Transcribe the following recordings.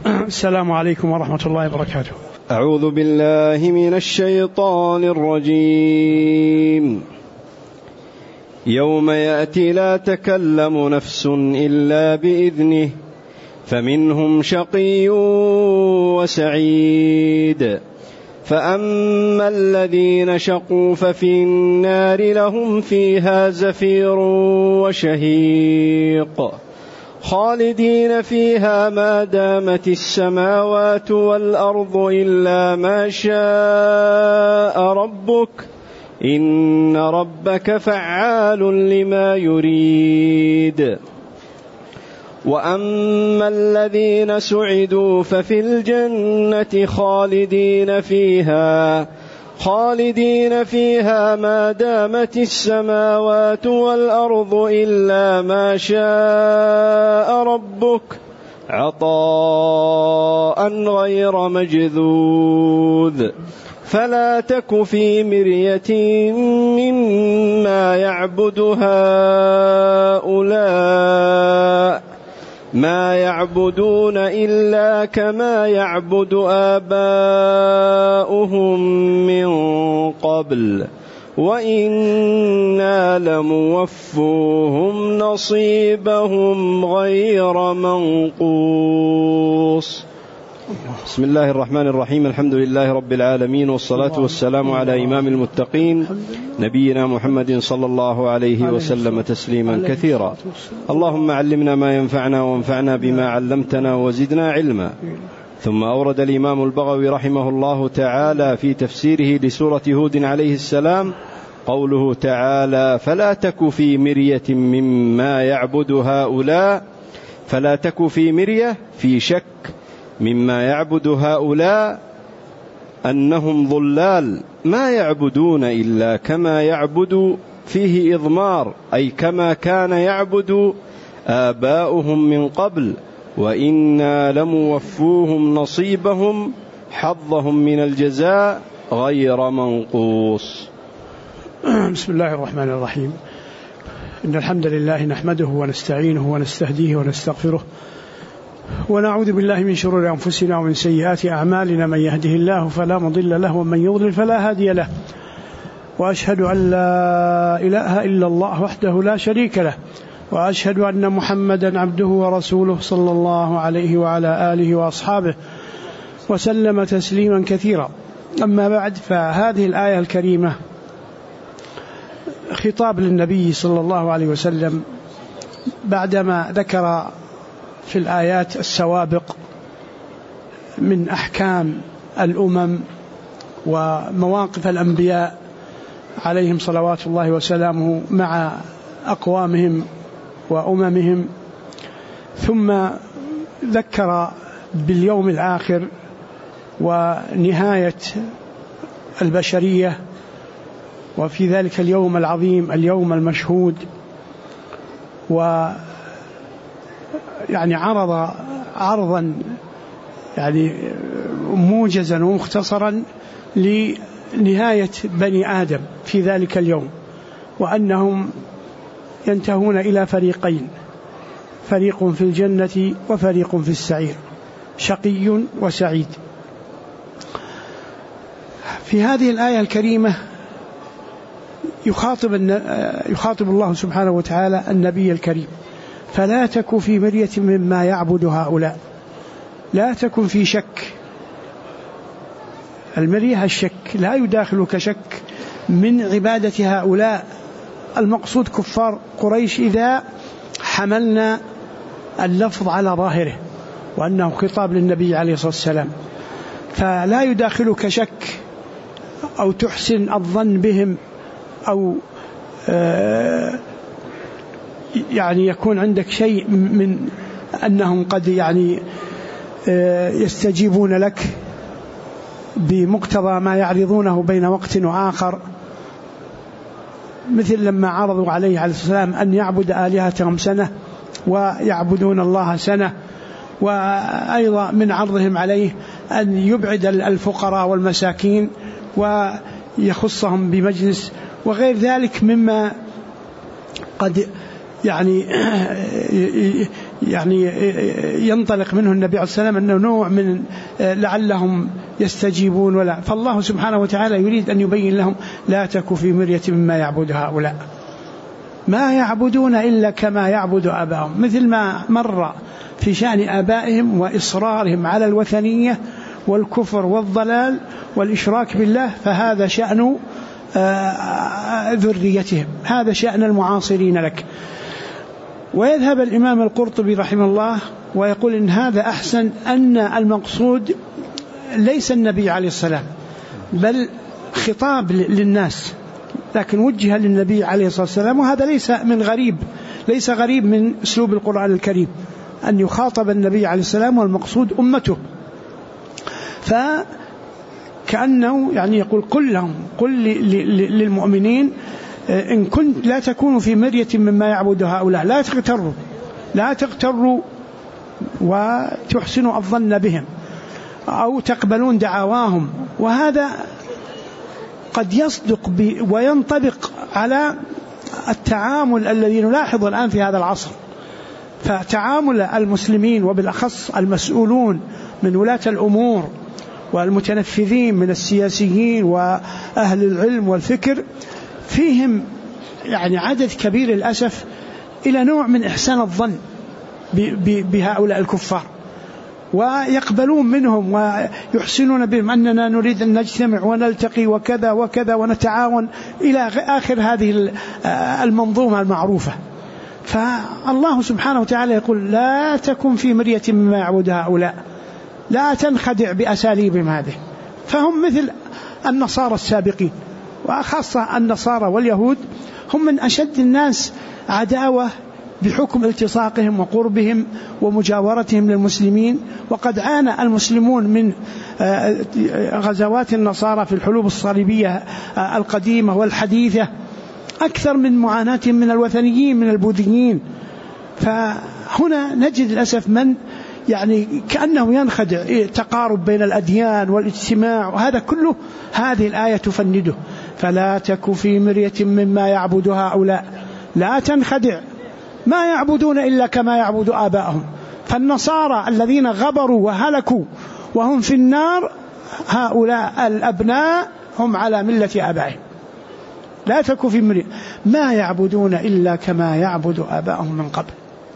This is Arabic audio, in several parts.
السلام عليكم ورحمة الله وبركاته. أعوذ بالله من الشيطان الرجيم. يوم يأتي لا تكلم نفس إلا بإذنه فمنهم شقي وسعيد فأما الذين شقوا ففي النار لهم فيها زفير وشهيق خالدين فيها ما دامت السماوات والأرض إلا ما شاء ربك إن ربك فعال لما يريد. وأما الذين سعدوا ففي الجنة خالدين فيها ما دامت السماوات والأرض إلا ما شاء ربك عطاء غير مجذوذ فلا تك في مرية مما يعبد هؤلاء ما يعبدون إلا كما يعبد آباؤهم من قبل وإنا لموفوهم نصيبهم غير منقوص. بسم الله الرحمن الرحيم. الحمد لله رب العالمين، والصلاة والسلام على إمام المتقين نبينا محمد صلى الله عليه وسلم تسليما كثيرا. اللهم علمنا ما ينفعنا وانفعنا بما علمتنا وزدنا علما. ثم أورد الإمام البغوي رحمه الله تعالى في تفسيره لسورة هود عليه السلام قوله تعالى: فلا تك في مرية مما يعبد هؤلاء. فلا تك في مرية، في شك مما يعبد هؤلاء أنهم ضلال ما يعبدون إلا كما يعبد، فيه إضمار، أي كما كان يعبد آباؤهم من قبل، وإنا لموفوهم نصيبهم حظهم من الجزاء غير منقوص. بسم الله الرحمن الرحيم. إن الحمد لله نحمده ونستعينه ونستهديه ونستغفره ونعوذ بالله من شرور أنفسنا ومن سيئات أعمالنا، من يهده الله فلا مضل له ومن يضلل فلا هادي له، وأشهد أن لا إله إلا الله وحده لا شريك له، وأشهد أن محمدا عبده ورسوله صلى الله عليه وعلى آله وأصحابه وسلم تسليما كثيرا. أما بعد، فهذه الآية الكريمة خطاب للنبي صلى الله عليه وسلم بعدما ذكر في الآيات السوابق من أحكام الأمم ومواقف الأنبياء عليهم صلوات الله وسلامه مع أقوامهم وأممهم، ثم ذكر باليوم الآخر ونهاية البشرية، وفي ذلك اليوم العظيم اليوم المشهود، يعني عرض عرضا يعني موجزا ومختصرا لنهاية بني آدم في ذلك اليوم، وأنهم ينتهون إلى فريقين: فريق في الجنة وفريق في السعير، شقي وسعيد. في هذه الآية الكريمة يخاطب الله سبحانه وتعالى النبي الكريم: فلا تك في مرية مما يعبد هؤلاء. لا تكن في شك. المرية الشك، لا يداخلك شك من عبادة هؤلاء. المقصود كفار قريش إذا حملنا اللفظ على ظاهره وأنه خطاب للنبي عليه الصلاة والسلام، فلا يداخلك شك أو تحسن الظن بهم، أو يعني يكون عندك شيء من أنهم قد يعني يستجيبون لك بمقتضى ما يعرضونه بين وقت وآخر، مثل لما عرضوا عليه عليه السلام أن يعبد آلهتهم سنة ويعبدون الله سنة، وأيضا من عرضهم عليه أن يبعد الفقراء والمساكين ويخصهم بمجلس وغير ذلك مما قد يعني يعني ينطلق منه النبي عليه السلام أنه نوع من لعلهم يستجيبون ولا. فالله سبحانه وتعالى يريد أن يبين لهم لا تك في مرية مما يعبد هؤلاء، ما يعبدون إلا كما يعبد آباءهم، مثل ما مر في شأن آبائهم وإصرارهم على الوثنية والكفر والضلال والإشراك بالله، فهذا شأن ذريتهم، هذا شأن المعاصرين لك. ويذهب الإمام القرطبي رحمه الله ويقول إن هذا أحسن، أن المقصود ليس النبي عليه السلام بل خطاب للناس، لكن وجه للنبي عليه الصلاة والسلام، وهذا ليس غريب من أسلوب القرآن الكريم أن يخاطب النبي عليه السلام والمقصود أمته. فكأنه يعني يقول قل للمؤمنين إن كنت لا تكونوا في مرية مما يعبد هؤلاء، لا تغتروا وتحسنوا الظن بهم أو تقبلون دعواهم. وهذا قد يصدق وينطبق على التعامل الذي نلاحظ الآن في هذا العصر. فتعامل المسلمين وبالأخص المسؤولون من ولاة الأمور والمتنفذين من السياسيين وأهل العلم والفكر فيهم يعني عدد كبير للأسف إلى نوع من إحسان الظن بهؤلاء الكفار، ويقبلون منهم ويحسنون بهم أننا نريد أن نجتمع ونلتقي وكذا وكذا ونتعاون إلى آخر هذه المنظومة المعروفة. فالله سبحانه وتعالى يقول لا تكن في مرية مما يعبد هؤلاء، لا تنخدع بأساليبهم هذه، فهم مثل النصارى السابقين، وخاصة النصارى واليهود هم من أشد الناس عداوة بحكم التصاقهم وقربهم ومجاورتهم للمسلمين. وقد عانى المسلمون من غزوات النصارى في الحروب الصليبية القديمة والحديثة أكثر من معاناتهم من الوثنيين من البوذيين. فهنا نجد للأسف من يعني كأنه ينخدع تقارب بين الأديان والاجتماع، وهذا كله هذه الآية تفنده. فلا تك في مرية مما يعبد هؤلاء، لا تنخدع، ما يعبدون إلا كما يعبد آباءهم. فالنصارى الذين غبروا وهلكوا وهم في النار، هؤلاء الأبناء هم على ملة آبائهم. لا تك في مرية، ما يعبدون إلا كما يعبد آباءهم من قبل،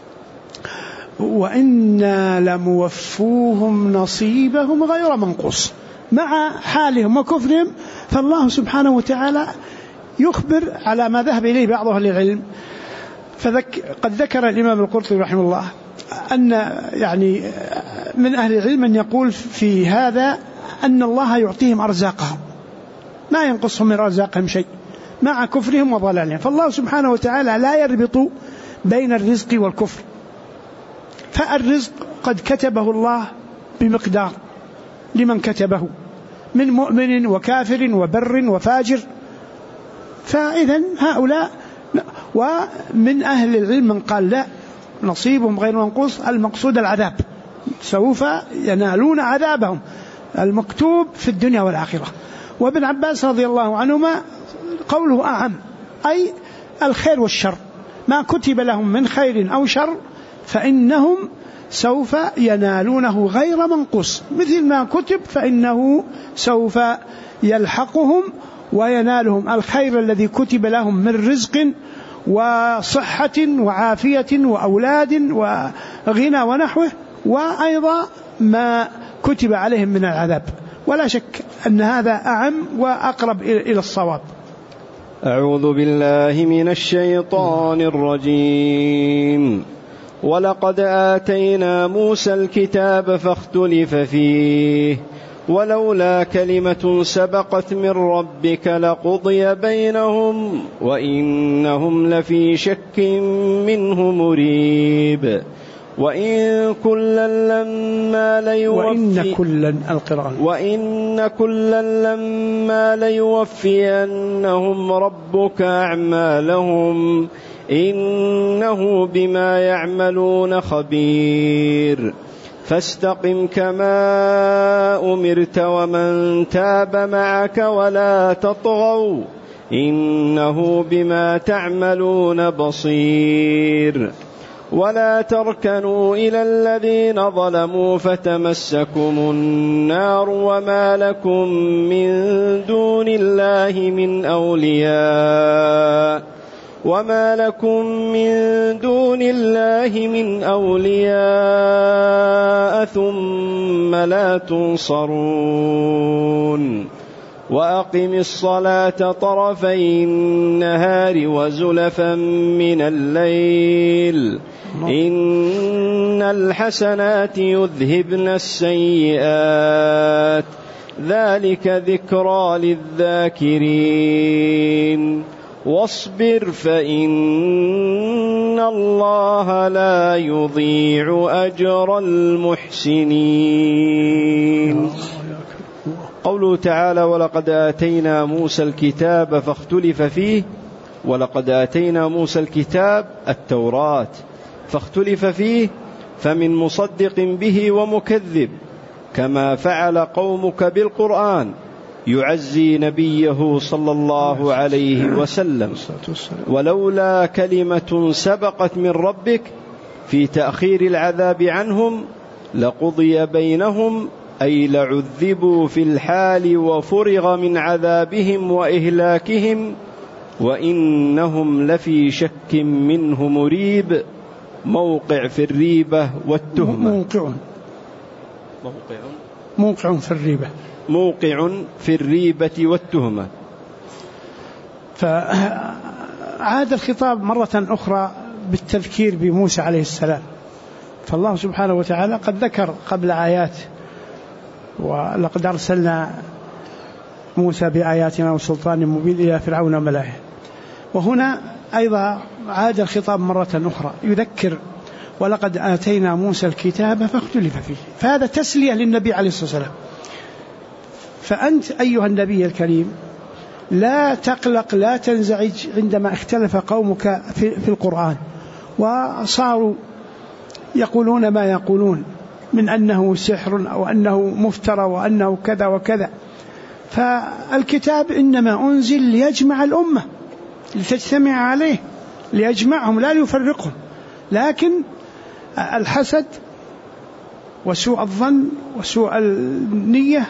وإنا لموفوهم نصيبهم غير منقوص. مع حالهم وكفرهم، فالله سبحانه وتعالى يخبر على ما ذهب إليه بعض أهل العلم. قد ذكر الإمام القرطبي رحمه الله أن يعني من أهل العلم من يقول في هذا أن الله يعطيهم أرزاقهم، ما ينقصهم من أرزاقهم شيء مع كفرهم وضلالهم. فالله سبحانه وتعالى لا يربط بين الرزق والكفر، فالرزق قد كتبه الله بمقدار لمن كتبه من مؤمن وكافر وبر وفاجر. فإذن هؤلاء، ومن أهل العلم من قال لا، نصيبهم غير منقوص، المقصود العذاب، سوف ينالون عذابهم المكتوب في الدنيا والآخرة. وابن عباس رضي الله عنهما قوله أعم، أي الخير والشر، ما كتب لهم من خير أو شر فإنهم سوف ينالونه غير منقوص، مثل ما كتب فإنه سوف يلحقهم وينالهم الخير الذي كتب لهم من رزق وصحة وعافية وأولاد وغنى ونحوه، وأيضا ما كتب عليهم من العذاب. ولا شك أن هذا أعم وأقرب إلى الصواب. أعوذ بالله من الشيطان الرجيم. ولقد آتينا موسى الكتاب فاختلف فيه ولولا كلمة سبقت من ربك لقضي بينهم وإنهم لفي شك منه مريب. وإن كلا لما ليوفينهم ربك أعمالهم إنه بما يعملون خبير. فاستقم كما أمرت ومن تاب معك ولا تطغوا إنه بما تعملون بصير. ولا تركنوا إلى الذين ظلموا فتمسكم النار وما لكم من دون الله من أولياء ثم لا تنصرون وأقم الصلاة طرفي النهار وزلفا من الليل إن الحسنات يذهبن السيئات ذلك ذكرى للذاكرين واصبر فإن الله لا يضيع أجر المحسنين. قوله تعالى ولقد آتينا موسى الكتاب فاختلف فيه، ولقد آتينا موسى الكتاب التوراة فاختلف فيه فمن مصدق به ومكذب كما فعل قومك بالقرآن يعزي نبيه صلى الله عليه وسلم. ولولا كلمة سبقت من ربك في تأخير العذاب عنهم لقضي بينهم أي لعذبوا في الحال وفرغ من عذابهم وإهلاكهم وإنهم لفي شك منه مريب. موقع في الريبة والتهمة. موقع في الريبة. موقع في الريبة والتهمة. فعاد الخطاب مرة أخرى بالتذكير بموسى عليه السلام. فالله سبحانه وتعالى قد ذكر قبل آيات ولقد أرسلنا موسى بآياتنا وسلطان مبين إلى فرعون وملئه. وهنا أيضا عاد الخطاب مرة أخرى يذكر ولقد آتينا موسى الكتاب فاختلف فيه. فهذا تسلية للنبي عليه الصلاة والسلام. فأنت أيها النبي الكريم لا تقلق لا تنزعج عندما اختلف قومك في القرآن وصاروا يقولون ما يقولون من أنه سحر أو أنه مفترى وأنه كذا وكذا. فالكتاب إنما أنزل ليجمع الأمة لتجتمع عليه ليجمعهم لا ليفرقهم. لكن الحسد وسوء الظن وسوء النية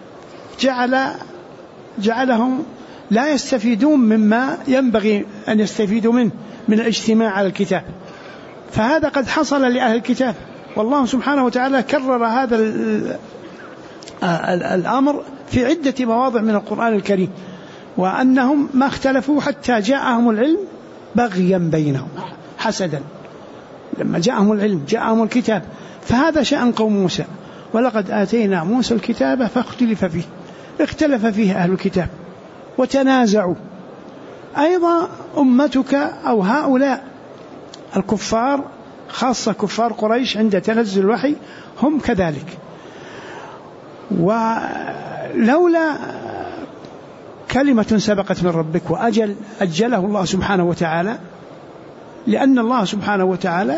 جعلهم لا يستفيدون مما ينبغي أن يستفيدوا منه من الاجتماع على الكتاب. فهذا قد حصل لأهل الكتاب، والله سبحانه وتعالى كرر هذا الأمر في عدة مواضع من القرآن الكريم، وأنهم ما اختلفوا حتى جاءهم العلم بغيا بينهم حسدا. لما جاءهم العلم جاءهم الكتاب. فهذا شأن قوم موسى. ولقد آتينا موسى الكتاب فاختلف فيه، اختلف فيه أهل الكتاب وتنازعوا. أيضا أمتك أو هؤلاء الكفار خاصة كفار قريش عند تنزل الوحي هم كذلك. ولولا كلمة سبقت من ربك وأجل أجله الله سبحانه وتعالى، لأن الله سبحانه وتعالى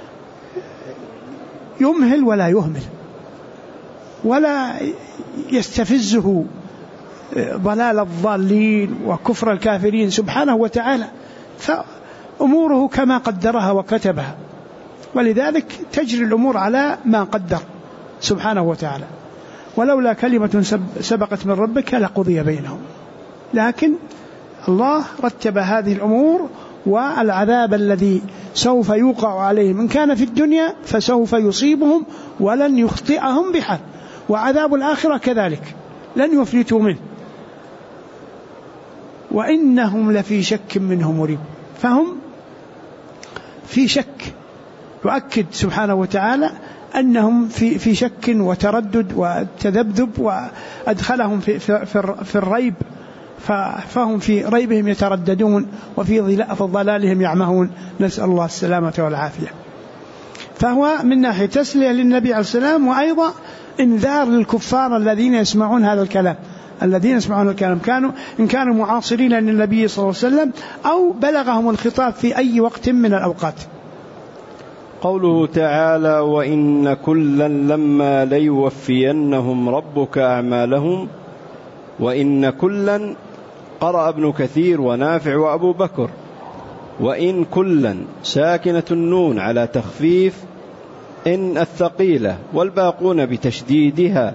يمهل ولا يهمل ولا يستفزه ضلال الضالين وكفر الكافرين سبحانه وتعالى، فأموره كما قدرها وكتبها، ولذلك تجري الأمور على ما قدر سبحانه وتعالى. ولولا كلمة سبقت من ربك لقضي بينهم. لكن الله رتب هذه الأمور، والعذاب الذي سوف يوقع عليهم إن كان في الدنيا فسوف يصيبهم ولن يخطئهم بحال، وعذاب الآخرة كذلك لن يفلتوا منه، وإنهم لفي شك منه مريب. فهم في شك، يؤكد سبحانه وتعالى أنهم في شك وتردد وتذبذب، وأدخلهم في الريب، فهم في ريبهم يترددون وفي ضلالهم يعمهون، نسأل الله السلامة والعافية. فهو من ناحية تسلية للنبي عليه السلام، وأيضا انذار للكفار الذين يسمعون هذا الكلام، الذين يسمعون الكلام إن كانوا معاصرين للنبي صلى الله عليه وسلم أو بلغهم الخطاب في أي وقت من الأوقات. قوله تعالى وإن كلا لما ليوفينهم ربك أعمالهم. وإن كلا قرأ ابن كثير ونافع وأبو بكر، وإن كلا ساكنة النون على تخفيف إن الثقيلة، والباقون بتشديدها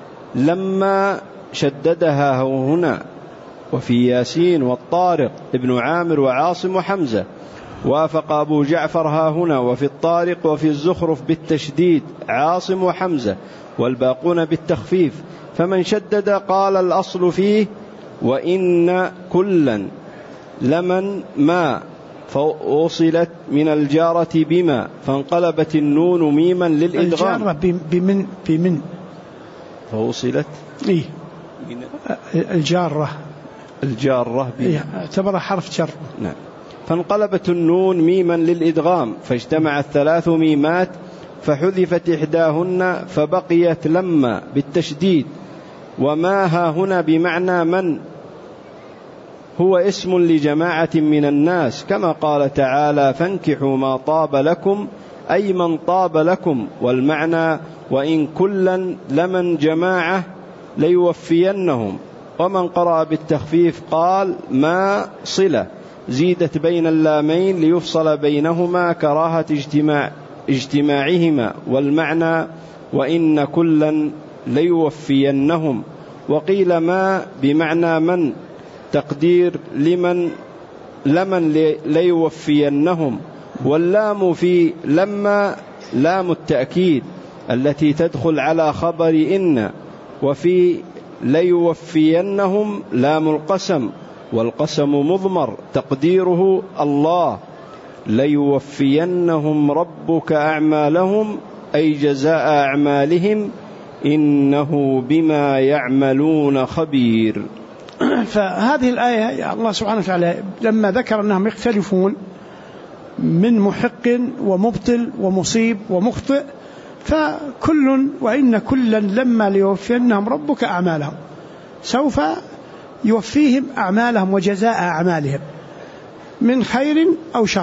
لما شددها هنا. وفي ياسين والطارق ابن عامر وعاصم وحمزة، وافق أبو جعفر ها هنا. وفي الطارق وفي الزخرف بالتشديد عاصم وحمزة، والباقون بالتخفيف. فمن شدد قال الأصل فيه وإن كلا لمن ما، فوصلت من الجارة بما، فانقلبت النون ميما للإدغام. الجارة بمن فوصلت إيه؟ الجارة إيه؟ اعتبرها حرف جر. نعم. فانقلبت النون ميما للإدغام، فاجتمعت 3 ميمات فحذفت إحداهن فبقيت لما بالتشديد. وما ها هنا بمعنى من، هو اسم لجماعة من الناس، كما قال تعالى فانكحوا ما طاب لكم، أي من طاب لكم. والمعنى وإن كلا لمن جماعة ليوفينهم. ومن قرأ بالتخفيف قال ما صلة زيدت بين اللامين ليفصل بينهما كراهة اجتماعهما. والمعنى وإن كلا ليوفينهم. وقيل ما بمعنى من، تقدير لمن ليوفينهم. واللام في لما لام التأكيد التي تدخل على خبر إن. وفي ليوفينهم لام القسم، والقسم مضمر تقديره الله. ليوفينهم ربك أعمالهم، أي جزاء أعمالهم، إنه بما يعملون خبير. فهذه الآية الله سبحانه وتعالى لما ذكر أنهم يختلفون من محق ومبطل ومصيب ومخطئ، فكل وإن كلا لما ليوفينهم ربك أعمالهم، سوف يوفيهم أعمالهم وجزاء أعمالهم من خير أو شر،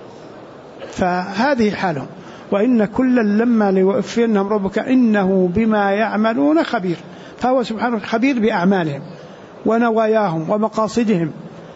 فهذه حالهم. وإن كلا لما ليوفينهم ربك إنه بما يعملون خبير، فهو سبحانه خبير بأعمالهم ونواياهم ومقاصدهم،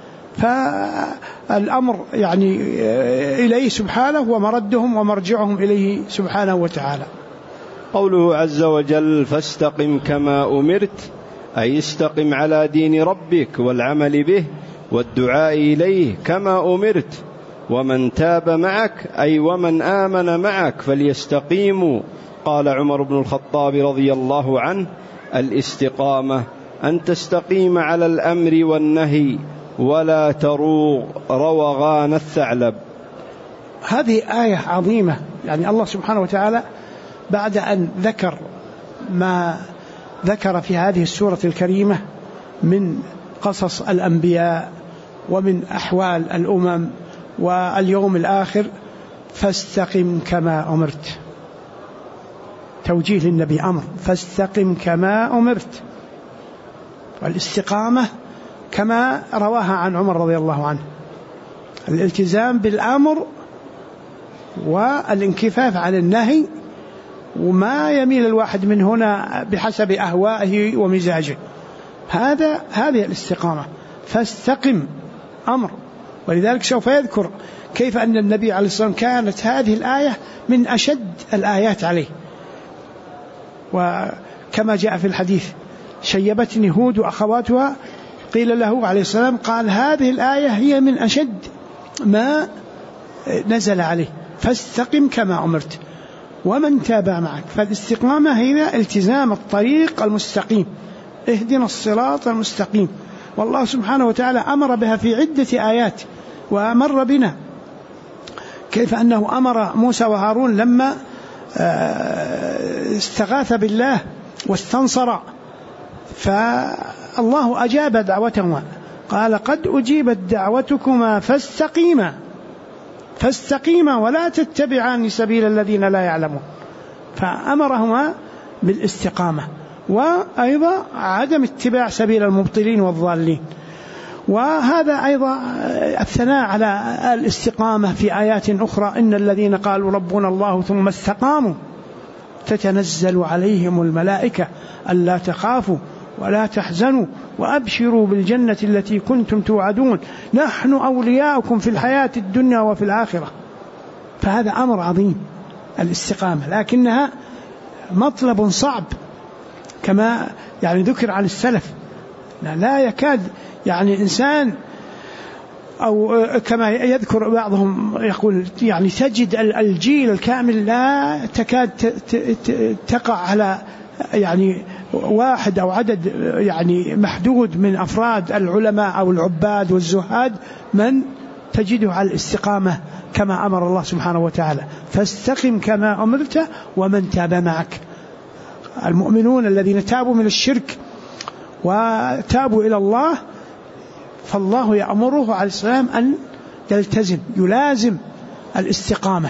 فالأمر يعني إليه سبحانه، ومردهم ومرجعهم إليه سبحانه وتعالى. قوله عز وجل فاستقم كما أمرت، أي استقم على دين ربك والعمل به والدعاء إليه كما أمرت. ومن تاب معك، أي ومن آمن معك، فليستقيموا. قال عمر بن الخطاب رضي الله عنه الاستقامة أن تستقيم على الأمر والنهي ولا تروغ روغان الثعلب. هذه آية عظيمة، يعني الله سبحانه وتعالى بعد أن ذكر ما ذكر في هذه السورة الكريمة من قصص الأنبياء ومن أحوال الأمم واليوم الآخر، فاستقم كما أمرت، توجيه للنبي أمر، فاستقم كما أمرت. والاستقامة كما رواها عن عمر رضي الله عنه، الالتزام بالأمر والانكفاف عن النهي، وما يميل الواحد من هنا بحسب أهوائه ومزاجه، هذه الاستقامة. فاستقم أمر. ولذلك سوف يذكر كيف أن النبي عليه الصلاة والسلام كانت هذه الآية من أشد الآيات عليه، وكما جاء في الحديث شيبتني هود وأخواتها، قيل له عليه السلام قال هذه الآية هي من أشد ما نزل عليه، فاستقم كما أمرت ومن تابع معك. فالاستقامة هي التزام الطريق المستقيم، اهدنا الصراط المستقيم. والله سبحانه وتعالى أمر بها في عدة آيات، وأمر بنا كيف أنه أمر موسى وهارون لما استغاث بالله واستنصر، فالله أجاب دعوتهما، قال قد أجيبت دعوتكما فاستقيما ولا تتبعان سبيل الذين لا يعلمون. فأمرهما بالاستقامة، وأيضا عدم اتباع سبيل المبطلين والضالين. وهذا أيضا الثناء على الاستقامة في آيات أخرى، إن الذين قالوا ربنا الله ثم استقاموا تتنزل عليهم الملائكة ألا تخافوا ولا تحزنوا وأبشروا بالجنة التي كنتم توعدون نحن أولياؤكم في الحياة الدنيا وفي الآخرة. فهذا أمر عظيم الاستقامة، لكنها مطلب صعب كما ذكر عن السلف. لا يكاد إنسان، أو كما يذكر بعضهم يقول تجد الجيل الكامل لا تكاد تقع على واحد أو عدد محدود من أفراد العلماء أو العباد والزهاد من تجده على الاستقامة كما أمر الله سبحانه وتعالى. فاستقم كما أمرت ومن تاب معك. المؤمنون الذين تابوا من الشرك وتابوا إلى الله فالله يأمره عليه السلام أن يلازم الاستقامة.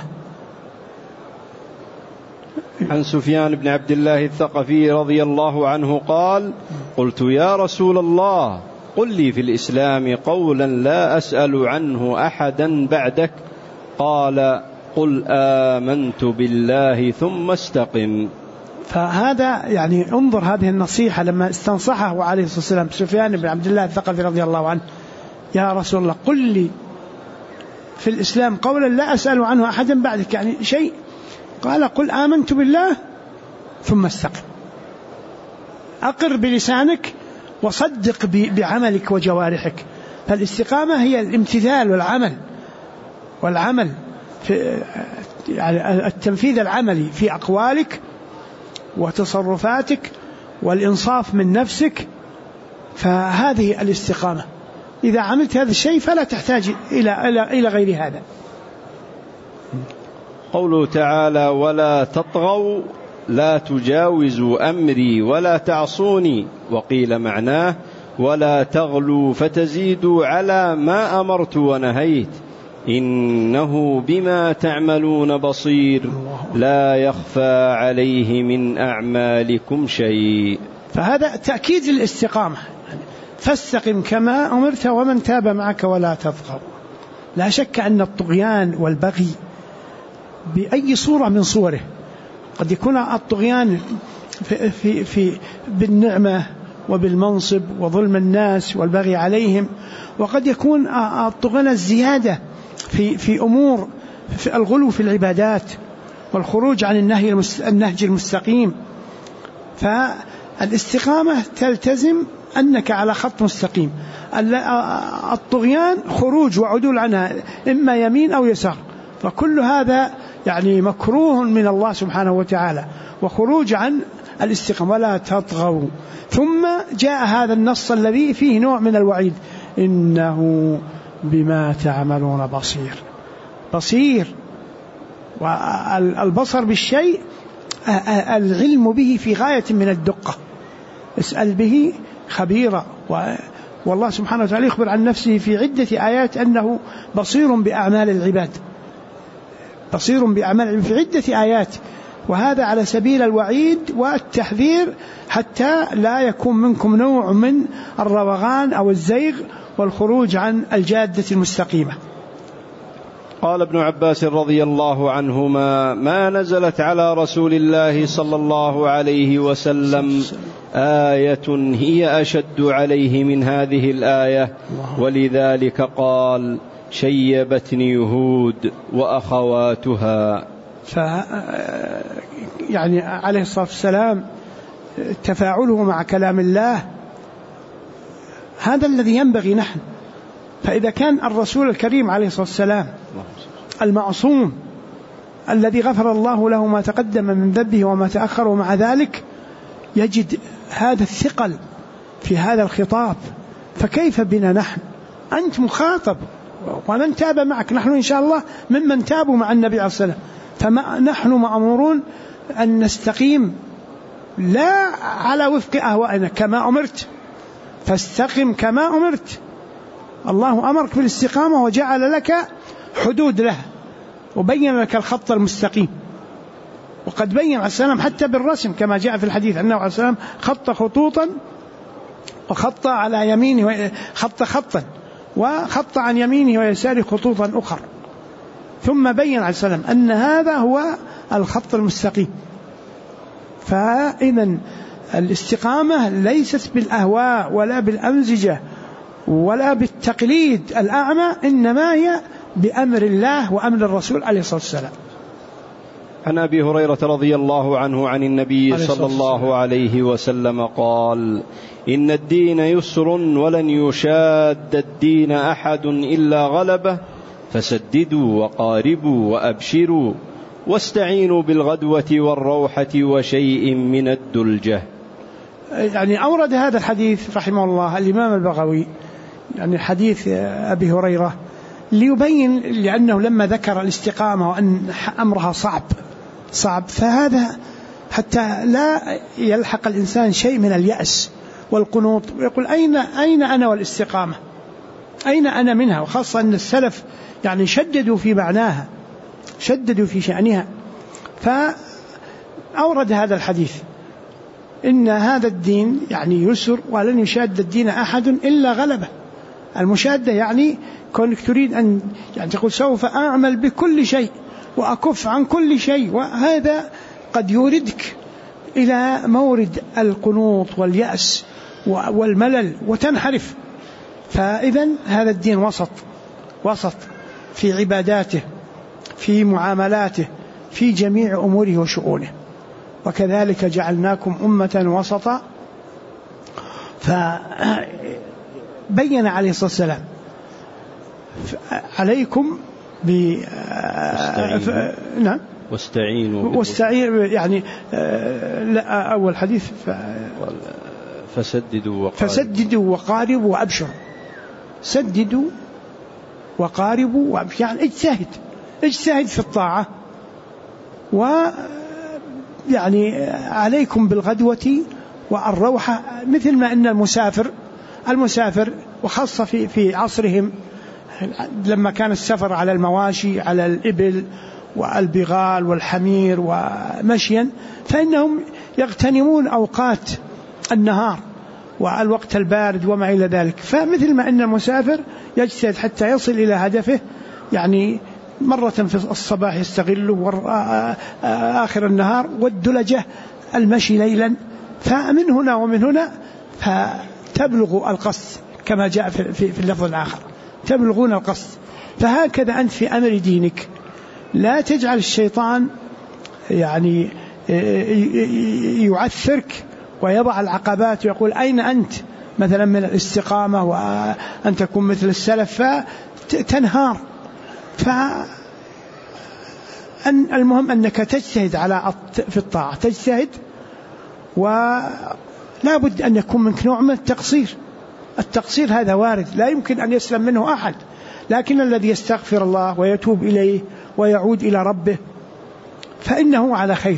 عن سفيان بن عبد الله الثقفي رضي الله عنه قال: قلت يا رسول الله قل لي في الإسلام قولا لا أسأل عنه أحدا بعدك. قال: قل آمنت بالله ثم استقم. فهذا انظر هذه النصيحة لما استنصحه عليه الصلاة والسلام سفيان بن عبد الله الثقفي رضي الله عنه: يا رسول الله قل لي في الإسلام قولا لا أسأل عنه أحدا بعدك، شيء. قال: قل آمنت بالله ثم استقم. أقر بلسانك وصدق بعملك وجوارحك. فالاستقامة هي الامتثال والعمل في التنفيذ العملي في أقوالك وتصرفاتك والإنصاف من نفسك. فهذه الاستقامة. إذا عملت هذا الشيء فلا تحتاج إلى غير هذا. قوله تعالى: ولا تطغوا لا تجاوزوا أمري ولا تعصوني. وقيل معناه: ولا تغلوا فتزيدوا على ما أمرت ونهيت، إنه بما تعملون بصير لا يخفى عليه من أعمالكم شيء. فهذا تأكيد الاستقامة. فاستقم كما أمرت ومن تاب معك ولا تطغوا. لا شك أن الطغيان والبغي بأي صورة من صوره، قد يكون الطغيان في بالنعمة وبالمنصب وظلم الناس والبغي عليهم، وقد يكون الطغيان الزيادة في أمور، في الغلو في العبادات والخروج عن النهج المستقيم. فالاستقامة تلتزم أنك على خط مستقيم. الطغيان خروج وعدول عنها إما يمين أو يسار، فكل هذا مكروه من الله سبحانه وتعالى وخروج عن الاستقامة. ولا تطغوا. ثم جاء هذا النص الذي فيه نوع من الوعيد: إنه بما تعملون بصير. والبصر بالشيء العلم به في غاية من الدقة. اسأل به خبيرا. والله سبحانه وتعالى يخبر عن نفسه في عدة آيات أنه بصير بأعمال العباد، في عدة آيات. وهذا على سبيل الوعيد والتحذير حتى لا يكون منكم نوع من الروغان أو الزيغ والخروج عن الجادة المستقيمة. قال ابن عباس رضي الله عنهما: ما نزلت على رسول الله صلى الله عليه وسلم آية هي أشد عليه من هذه الآية، ولذلك قال: شيبتني هود وأخواتها. عليه الصلاة والسلام تفاعله مع كلام الله هذا الذي ينبغي نحن. فإذا كان الرسول الكريم عليه الصلاة والسلام المعصوم الذي غفر الله له ما تقدم من ذنبه وما تأخر، ومع ذلك يجد هذا الثقل في هذا الخطاب، فكيف بنا نحن؟ أنت مخاطب ومن تاب معك. نحن إن شاء الله ممن تابوا مع النبي عليه الصلاة والسلام، فنحن مأمورون أن نستقيم لا على وفق أهوائنا كما أمرت. فاستقم كما أمرت. الله أمرك بالاستقامة وجعل لك حدود لها وبين لك الخط المستقيم. وقد بين عليه السلام حتى بالرسم كما جاء في الحديث أنه عليه السلام خط خطوطا وخط على يمينه خطا وخط عن يمينه ويساره خطوطا أخرى، ثم بين عليه السلام أن هذا هو الخط المستقيم. فإذا الاستقامة ليست بالأهواء ولا بالأمزجة ولا بالتقليد الأعمى، إنما هي بأمر الله وأمر الرسول عليه الصلاة والسلام. عن أبي هريرة رضي الله عنه عن النبي صلى الله عليه وسلم قال: إن الدين يسر ولن يشاد الدين أحد إلا غلبه، فسددوا وقاربوا وأبشروا واستعينوا بالغدوة والروحة وشيء من الدلجة. يعني أورد هذا الحديث رحمه الله الإمام البغوي، يعني حديث أبي هريرة، ليبين، لأنه لما ذكر الاستقامة وأن أمرها صعب، فهذا حتى لا يلحق الإنسان شيء من اليأس والقنوط، ويقول أين أنا والاستقامة، أين أنا منها؟ وخاصة أن السلف يعني شددوا في معناها، شددوا في شأنها، فأورد هذا الحديث إن هذا الدين يعني يسر ولن يشاد الدين أحد إلا غلبه. المشادة يعني كونك تريد أن يعني تقول سوف أعمل بكل شيء وأكف عن كل شيء، وهذا قد يوردك إلى مورد القنوط واليأس والملل وتنحرف. فإذا هذا الدين وسط في عباداته، في معاملاته، في جميع أموره وشؤونه. وكذلك جعلناكم أمة وسطا، فبين عليه الصلاة والسلام عليكم نعم واستعينوا يعني أول حديث فسددوا وقاربوا وأبشروا. سددوا وقاربوا وأبشروا يعني اجتهد في الطاعة، ويعني عليكم بالغدوة والروحة، مثل ما أن المسافر وخاصة في عصرهم لما كان السفر على المواشي على الإبل والبغال والحمير ومشيا، فإنهم يغتنمون أوقات النهار والوقت البارد وما إلى ذلك. فمثل ما أن المسافر يجتهد حتى يصل إلى هدفه، يعني مرة في الصباح يستغله وآخر النهار، والدلجة المشي ليلا، فمن هنا ومن هنا فتبلغ القصد كما جاء في اللفظ الآخر، تبلغون القصد. فهكذا أنت في أمر دينك، لا تجعل الشيطان يعني يعثرك ويضع العقبات ويقول أين أنت مثلا من الاستقامة وأن تكون مثل السلف فتنهار. فالمهم أنك تجتهد في الطاعة، تجتهد، ولا بد أن يكون منك نوع من التقصير هذا وارد، لا يمكن أن يسلم منه أحد، لكن الذي يستغفر الله ويتوب إليه ويعود إلى ربه فإنه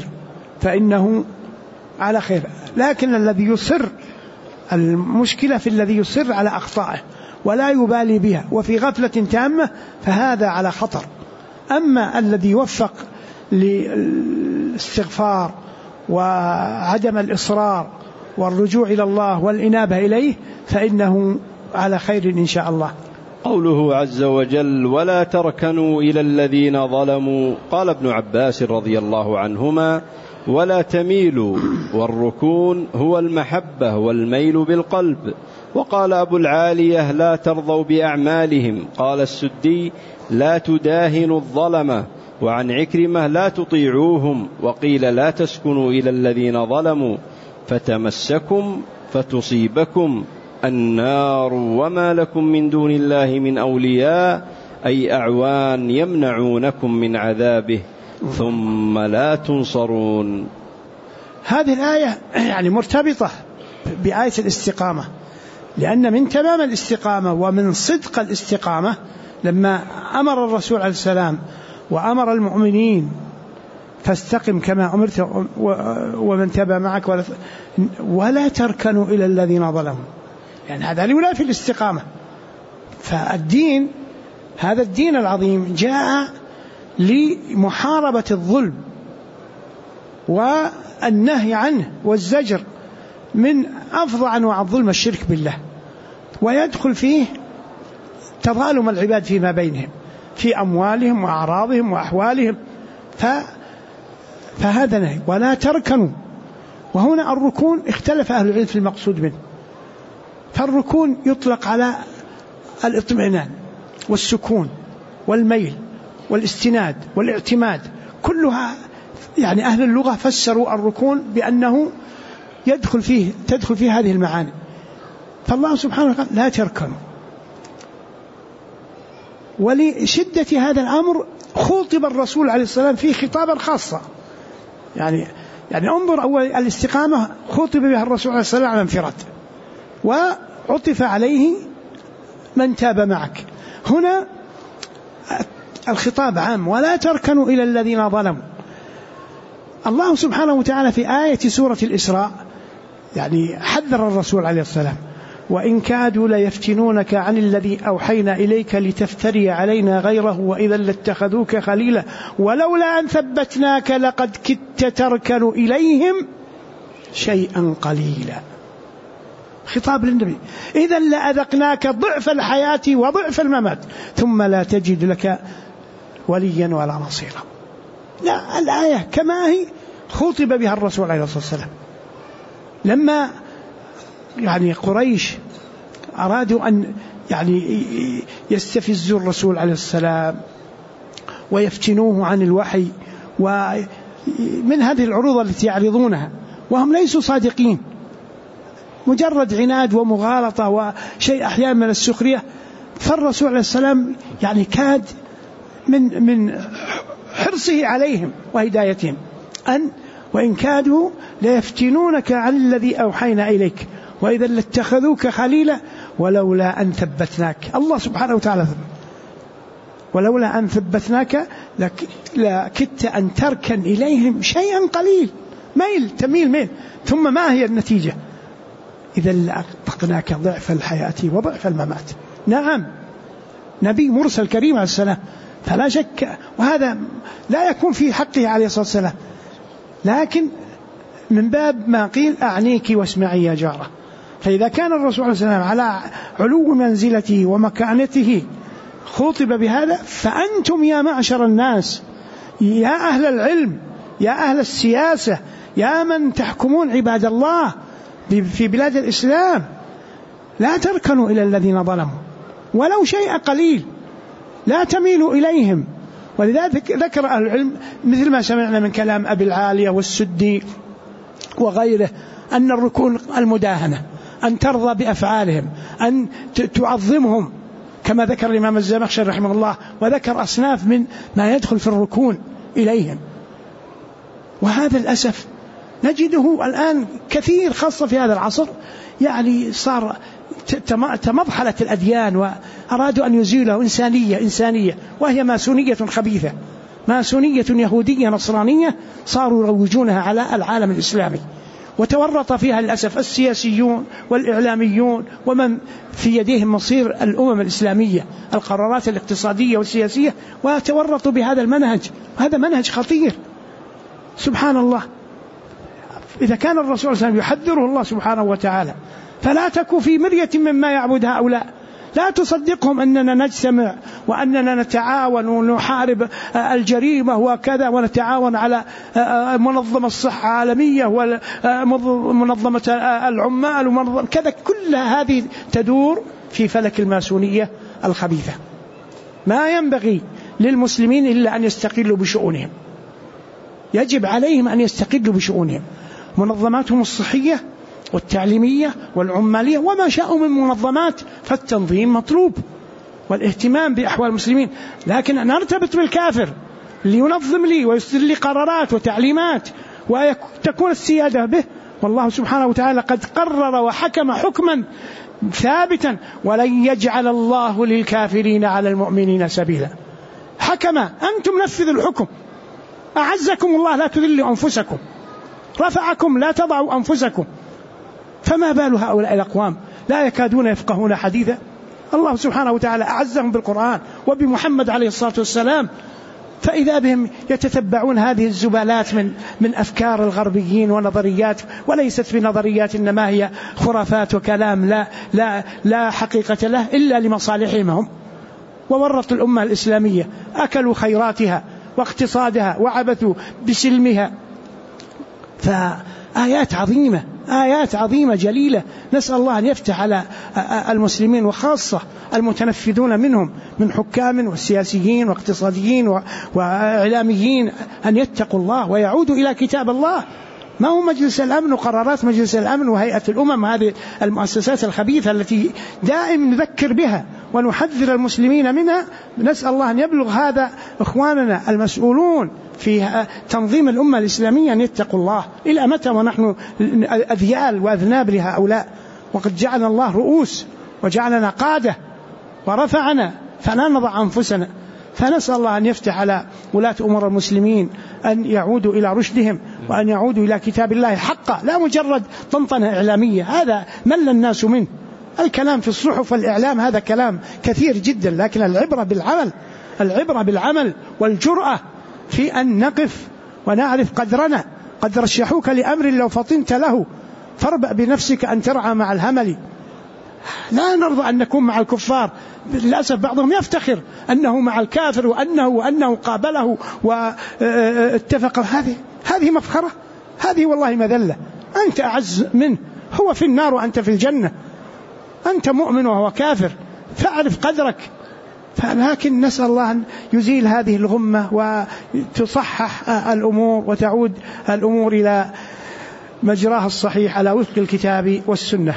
على خير. لكن الذي يصر، المشكلة في الذي يصر على أخطائه ولا يبالي بها وفي غفلة تامة، فهذا على خطر. أما الذي يوفق للاستغفار وعدم الإصرار والرجوع إلى الله والإنابة إليه فإنه على خير إن شاء الله. قوله عز وجل: ولا تركنوا إلى الذين ظلموا، قال ابن عباس رضي الله عنهما: ولا تميلوا، والركون هو المحبة والميل بالقلب. وقال أبو العالية: لا ترضوا بأعمالهم. قال السدي: لا تداهنوا الظلمة. وعن عكرمة: لا تطيعوهم. وقيل: لا تسكنوا إلى الذين ظلموا فتمسكم فتصيبكم النار وما لكم من دون الله من أولياء، أي أعوان يمنعونكم من عذابه ثم لا تنصرون. هذه الآية يعني مرتبطة بآية الاستقامة، لأن من تمام الاستقامة ومن صدق الاستقامة لما أمر الرسول عليه السلام وأمر المؤمنين: فاستقم كما أمرت ومن تبع معك ولا تركنوا إلى الذين ظلموا، يعني هذا لا في الاستقامة. فالدين، هذا الدين العظيم جاء لمحاربة الظلم والنهي عنه والزجر من أفظع أنواع الظلم الشرك بالله، ويدخل فيه تظالم العباد فيما بينهم في أموالهم وأعراضهم وأحوالهم. فهذا نهي. ولا تركنوا، وهنا الركون اختلف أهل العلم في المقصود منه. فالركون يطلق على الاطمئنان والسكون والميل والاستناد والاعتماد، كلها يعني أهل اللغة فسروا الركون بأنه تدخل فيه هذه المعاني. فالله سبحانه وتعالى لا تركنوا. ولشدة هذا الأمر خطب الرسول عليه السلام فيه خطابا خاصا. يعني انظر، أول الاستقامة خطب بها الرسول عليه السلام على انفراد، وعطف عليه من تاب معك. هنا الخطاب عام، ولا تركنوا إلى الذين ظلموا. الله سبحانه وتعالى في آية سورة الإسراء يعني حذر الرسول عليه السلام: وإن كادوا ليفتنونك عن الذي أوحينا إليك لتفتري علينا غيره وإذا لاتخذوك خليلا ولولا أن ثبتناك لقد كدت تركن إليهم شيئا قليلا. خطاب للنبي: إذا لأذقناك ضعف الحياة وضعف الممات ثم لا تجد لك وليا ولا نصيرا. لا، الآية كما هي خطب بها الرسول عليه الصلاة والسلام. لما يعني قريش أرادوا أن يعني يستفزوا الرسول عليه السلام ويفتنوه عن الوحي، ومن هذه العروض التي يعرضونها وهم ليسوا صادقين، مجرد عناد ومغالطة وشيء أحيانا من السخرية، فالرسول عليه السلام يعني كاد من حرصه عليهم وهدايتهم أن وإن كادوا ليفتنونك عن الذي أوحينا إليك وإذا لاتخذوك خليلا ولولا أن ثبتناك. الله سبحانه وتعالى: ولولا أن ثبتناك لكدت أن تركن إليهم شيئا قليل، تميل. ثم ما هي النتيجة؟ إذا لأذقناك ضعف الحياة وضعف الممات. نعم، نبي مرسل كريم عليه السلام، فلا شك، وهذا لا يكون في حقه عليه الصلاة والسلام، لكن من باب ما قيل أعنيك واسمعي يا جارة. فإذا كان الرسول عليه السلام على علو منزلته ومكانته خطب بهذا، فأنتم يا معشر الناس، يا أهل العلم، يا أهل السياسة، يا من تحكمون عباد الله في بلاد الإسلام، لا تركنوا إلى الذين ظلموا ولو شيء قليل، لا تميلوا إليهم. ولذلك ذكر أهل العلم مثل ما سمعنا من كلام أبي العالية والسدي وغيره أن الركون المداهنة، أن ترضى بأفعالهم، أن تعظمهم، كما ذكر الإمام الزمخشري رحمه الله، وذكر أصناف من ما يدخل في الركون إليهم. وهذا الأسف نجده الآن كثير، خاصة في هذا العصر، يعني صار تمضحلت الأديان وأرادوا أن يزيلوا إنسانية وهي ماسونية خبيثة، ماسونية يهودية نصرانية، صاروا يروجونها على العالم الإسلامي، وتورط فيها للأسف السياسيون والإعلاميون ومن في يديهم مصير الأمم الإسلامية، القرارات الاقتصادية والسياسية، وتورطوا بهذا المنهج، وهذا منهج خطير. سبحان الله، إذا كان الرسول صلى الله عليه وسلم يحذره الله سبحانه وتعالى، فلا تكن في مرية مما يعبد هؤلاء، لا تصدقهم أننا نجتمع وأننا نتعاون ونحارب الجريمة وكذا، ونتعاون على منظمة الصحة العالمية ومنظمة العمال ومنظمة كذا، كل هذه تدور في فلك الماسونية الخبيثة. ما ينبغي للمسلمين إلا أن يستقلوا بشؤونهم، يجب عليهم أن يستقلوا بشؤونهم، منظماتهم الصحية والتعليمية والعمالية وما شاءوا من منظمات، فالتنظيم مطلوب والاهتمام بأحوال المسلمين، لكن أن نرتبط بالكافر لينظم لي ويصدر لي قرارات وتعليمات وتكون السيادة به. والله سبحانه وتعالى قد قرر وحكم حكما ثابتا: ولن يجعل الله للكافرين على المؤمنين سبيلا. حكم، أنتم نفذوا الحكم. أعزكم الله لا تذلوا أنفسكم، رفعكم لا تضعوا أنفسكم. فما بال هؤلاء الأقوام لا يكادون يفقهون حديثا؟ الله سبحانه وتعالى أعزهم بالقرآن وبمحمد عليه الصلاة والسلام، فإذا بهم يتتبعون هذه الزبالات من أفكار الغربيين ونظريات، وليست بنظريات إنما هي خرافات وكلام لا حقيقة له إلا لمصالحهم هم، وورطوا الأمة الإسلامية، أكلوا خيراتها واقتصادها وعبثوا بسلمها. آيات عظيمة، آيات عظيمة جليلة. نسأل الله أن يفتح على المسلمين وخاصة المتنفذون منهم من حكام وسياسيين واقتصاديين وإعلاميين أن يتقوا الله ويعودوا إلى كتاب الله. ما هو مجلس الأمن وقرارات مجلس الأمن وهيئة الأمم، هذه المؤسسات الخبيثة التي دائما نذكر بها ونحذر المسلمين منها. نسأل الله أن يبلغ هذا إخواننا المسؤولون في تنظيم الأمة الإسلامية أن يتقوا الله. إلى متى ونحن أذيال وأذناب لهؤلاء؟ وقد جعلنا الله رؤوس وجعلنا قادة ورفعنا، فلا نضع أنفسنا. فنسأل الله أن يفتح على ولاة أمور المسلمين أن يعودوا إلى رشدهم وأن يعودوا إلى كتاب الله حقا، لا مجرد طنطنة إعلامية. هذا مل الناس منه. الكلام في الصحف والإعلام هذا كلام كثير جدا، لكن العبرة بالعمل والجرأة في أن نقف ونعرف قدرنا. قد رشحوك لأمر لو فطنت له فاربأ بنفسك أن ترعى مع الهمل. لا نرضى أن نكون مع الكفار. للأسف بعضهم يفتخر أنه مع الكافر وأنه قابله واتفق. هذه مفخرة، هذه والله مذلة. أنت أعز منه، هو في النار وأنت في الجنة، أنت مؤمن وهو كافر، فاعرف قدرك. لكن نسأل الله أن يزيل هذه الغمة وتصحح الأمور وتعود الأمور إلى مجراها الصحيح على وفق الكتاب والسنة.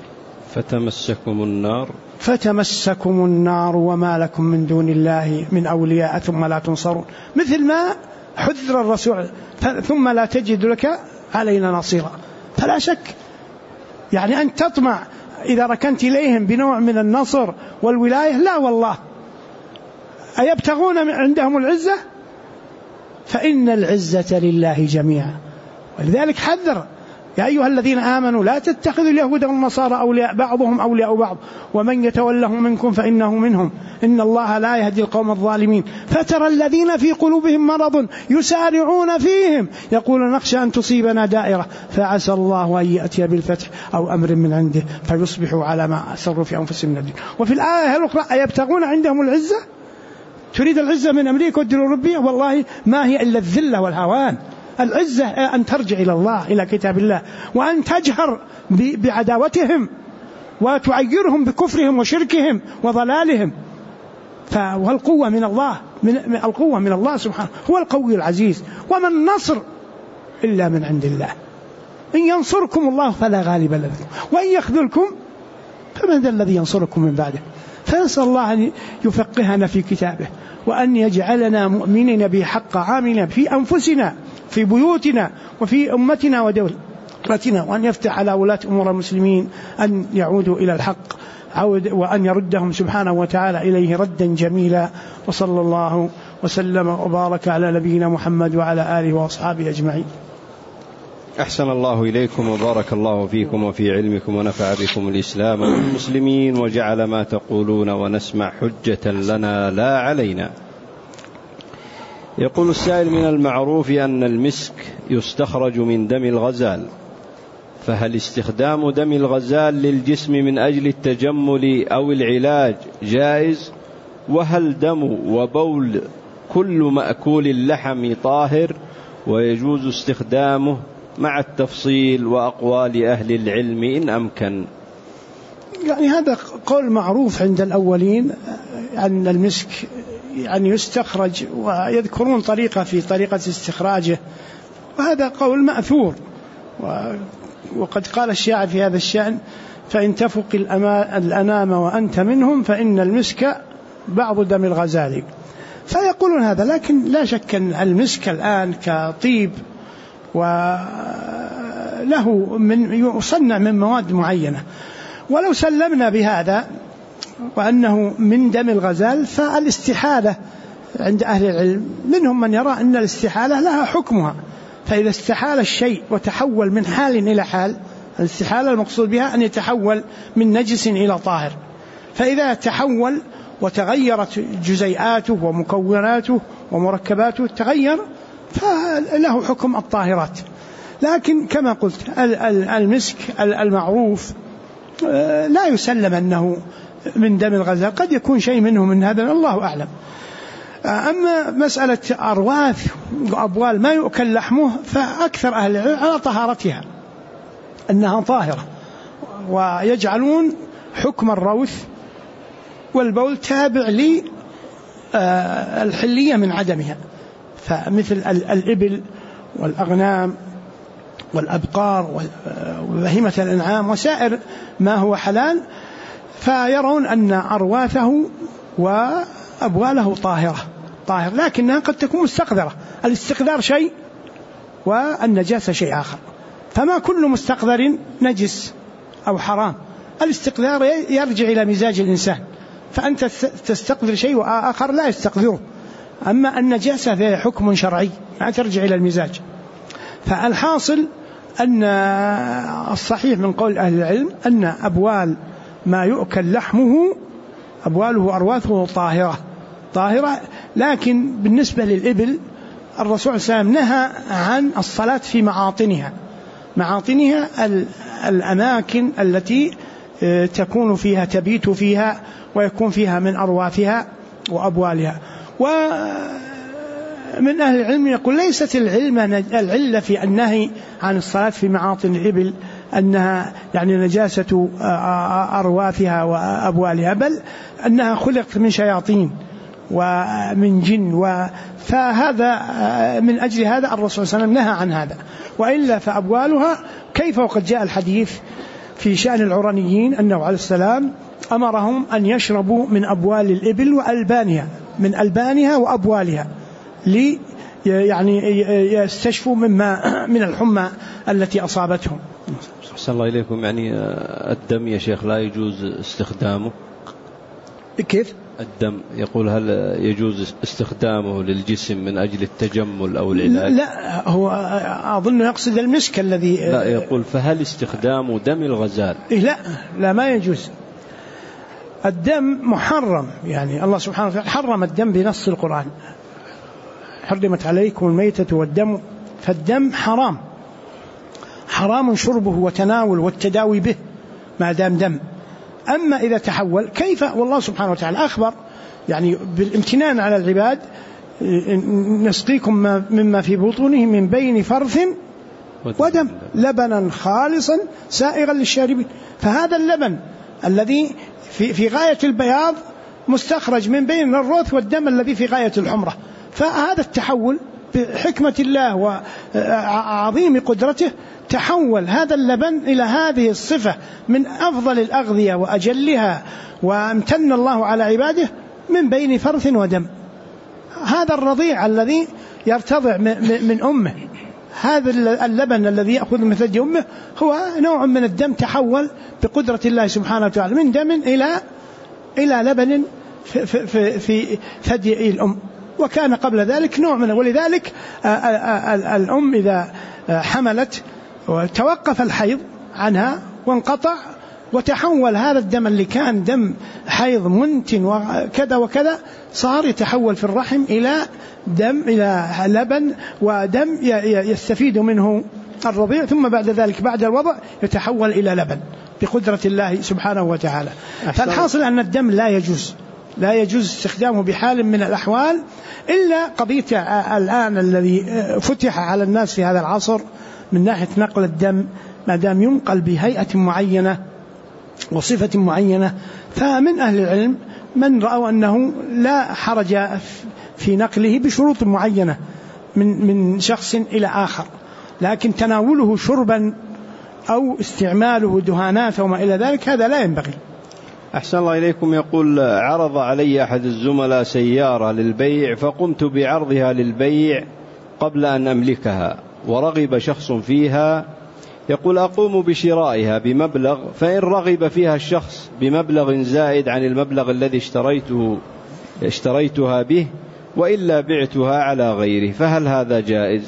فتمسكم النار وما لكم من دون الله من أولياء ثم لا تنصرون. مثل ما حذر الرسول ثم لا تجد لك علينا نصيرا. فلا شك يعني أن تطمع إذا ركنت إليهم بنوع من النصر والولاية، لا والله. أيبتغون عندهم العزة؟ فإن العزة لله جميعا. ولذلك حذر يا أيها الذين آمنوا لا تتخذوا اليهود والنصارى أولياء بعضهم أولياء بعض ومن يتولهم منكم فإنه منهم إن الله لا يهدي القوم الظالمين. فترى الذين في قلوبهم مرض يسارعون فيهم يقولون نخشى أن تصيبنا دائرة فعسى الله أن يأتي بالفتح أو أمر من عنده فيصبحوا على ما أسروا في أنفسهم نادمين. وفي الآية الأخرى أيبتغون عندهم العزة؟ تريد العزة من أمريكا والدول الأوروبية؟ والله ما هي إلا الذلة والهوان. العزة أن ترجع إلى الله إلى كتاب الله وأن تجهر بعداوتهم وتعيرهم بكفرهم وشركهم وضلالهم. والقوة من الله، القوة من الله سبحانه، هو القوي العزيز. وما النصر إلا من عند الله. إن ينصركم الله فلا غالب لكم وإن يخذلكم فمن ذا الذي ينصركم من بعده. فنسأل الله أن يفقهنا في كتابه وأن يجعلنا مؤمنين به حق عاملين في أنفسنا في بيوتنا وفي أمتنا ودولتنا، وأن يفتح على ولاة أمور المسلمين أن يعودوا إلى الحق وأن يردهم سبحانه وتعالى إليه ردا جميلا. وصلى الله وسلم وبارك على نبينا محمد وعلى آله وأصحابه أجمعين. أحسن الله إليكم وبارك الله فيكم وفي علمكم ونفع بكم الإسلام والمسلمين وجعل ما تقولون ونسمع حجة لنا لا علينا. يقول السائل: من المعروف أن المسك يستخرج من دم الغزال، فهل استخدام دم الغزال للجسم من أجل التجمل أو العلاج جائز؟ وهل دم وبول كل مأكول اللحم طاهر ويجوز استخدامه مع التفصيل وأقوال أهل العلم إن أمكن؟ يعني هذا قول معروف عند الأولين أن المسك يعني يستخرج، ويذكرون طريقة في طريقة استخراجه، وهذا قول مأثور. وقد قال الشاعر في هذا الشأن: فإن تفق الأنام وأنت منهم فإن المسك بعض دم الغزال. فيقولون هذا، لكن لا شك أن المسك الآن كطيب وله يصنع من مواد معينة، ولو سلمنا بهذا وأنه من دم الغزال فالاستحالة عند أهل العلم منهم من يرى أن الاستحالة لها حكمها. فإذا استحال الشيء وتحول من حال إلى حال، الاستحالة المقصود بها أن يتحول من نجس إلى طاهر، فإذا تحول وتغيرت جزيئاته ومكوناته ومركباته تغير فله حكم الطاهرات. لكن كما قلت المسك المعروف لا يسلم أنه من دم الغزال، قد يكون شيء منه من هذا، الله أعلم. أما مسألة أرواث وأبوال ما يؤكل لحمه فأكثر أهل العلم على طهارتها أنها طاهرة، ويجعلون حكم الروث والبول تابع للحلية من عدمها، فمثل الإبل والأغنام والأبقار وبهيمة الأنعام وسائر ما هو حلال، فيرون أن أرواثه وأبواله طاهرة لكنها قد تكون مستقذرة. الاستقذار شيء والنجاسة شيء آخر، فما كل مستقذر نجس أو حرام. الاستقذار يرجع إلى مزاج الإنسان، فأنت تستقذر شيء وآخر لا يستقذره. أما النجاسة فهي حكم شرعي لا ترجع إلى المزاج. فالحاصل أن الصحيح من قول أهل العلم أن أبوال ما يؤكل لحمه أبواله أرواثه طاهرة. لكن بالنسبة للإبل الرسول صلى الله عليه وسلم نهى عن الصلاة في معاطنها الأماكن التي تكون فيها تبيت فيها ويكون فيها من أرواثها وأبوالها. ومن أهل العلم يقول ليست العلة في النهي عن الصلاة في معاطن الإبل أنها يعني نجاسة أرواثها وأبوالها، بل أنها خلقت من شياطين ومن جن، فهذا من أجل هذا الرسول صلى الله عليه وسلم نهى عن هذا. وإلا فأبوالها كيف وقد جاء الحديث في شأن العرنيين أنه عليه السلام أمرهم أن يشربوا من أبوال الإبل وألبانها، من ألبانها وأبوالها، يعني يستشفوا من الحمى التي أصابتهم. أحسن الله إليكم. يعني الدم يا شيخ لا يجوز استخدامه؟ كيف؟ الدم يقول هل يجوز استخدامه للجسم من أجل التجمل أو العلاج؟ لا، هو أظن يقصد المسك الذي لا، يقول فهل استخدام دم الغزال؟ لا ما يجوز. الدم محرم، يعني الله سبحانه وتعالى حرم الدم بنص القرآن، حرمت عليكم الميتة والدم، فالدم حرام شربه وتناول والتداوي به ما دام دم. أما إذا تحول كيف، والله سبحانه وتعالى أخبر يعني بالامتنان على العباد نسقيكم مما في بطونه من بين فرث ودم لبنا خالصا سائغا للشاربين. فهذا اللبن الذي في غاية البياض مستخرج من بين الروث والدم الذي في غاية الحمرة، فهذا التحول بحكمة الله وعظيم قدرته تحول هذا اللبن إلى هذه الصفة من أفضل الأغذية وأجلها، وامتن الله على عباده من بين فرث ودم. هذا الرضيع الذي يرتضع من أمه، هذا اللبن الذي يأخذ من ثدي أمه هو نوع من الدم تحول بقدرة الله سبحانه وتعالى من دم إلى لبن في ثدي الأم، وكان قبل ذلك نوع منه. ولذلك الأم إذا حملت وتوقف الحيض عنها وانقطع وتحول هذا الدم اللي كان دم حيض منتن وكذا وكذا صار يتحول في الرحم إلى لبن ودم يستفيد منه الرضيع، ثم بعد ذلك بعد الوضع يتحول إلى لبن بقدرة الله سبحانه وتعالى. فالحاصل أن الدم لا يجوز استخدامه بحال من الأحوال، إلا قضية الآن الذي فتح على الناس في هذا العصر من ناحية نقل الدم، ما دام ينقل بهيئة معينة وصفة معينة، فمن أهل العلم من رأوا أنه لا حرج في نقله بشروط معينة من شخص إلى آخر، لكن تناوله شربا أو استعماله دهانات وما إلى ذلك هذا لا ينبغي. أحسن الله إليكم. يقول عرض علي أحد الزملاء سيارة للبيع فقمت بعرضها للبيع قبل أن أملكها، ورغب شخص فيها، يقول أقوم بشرائها بمبلغ، فإن رغب فيها الشخص بمبلغ زائد عن المبلغ الذي اشتريتها به وإلا بعتها على غيره، فهل هذا جائز؟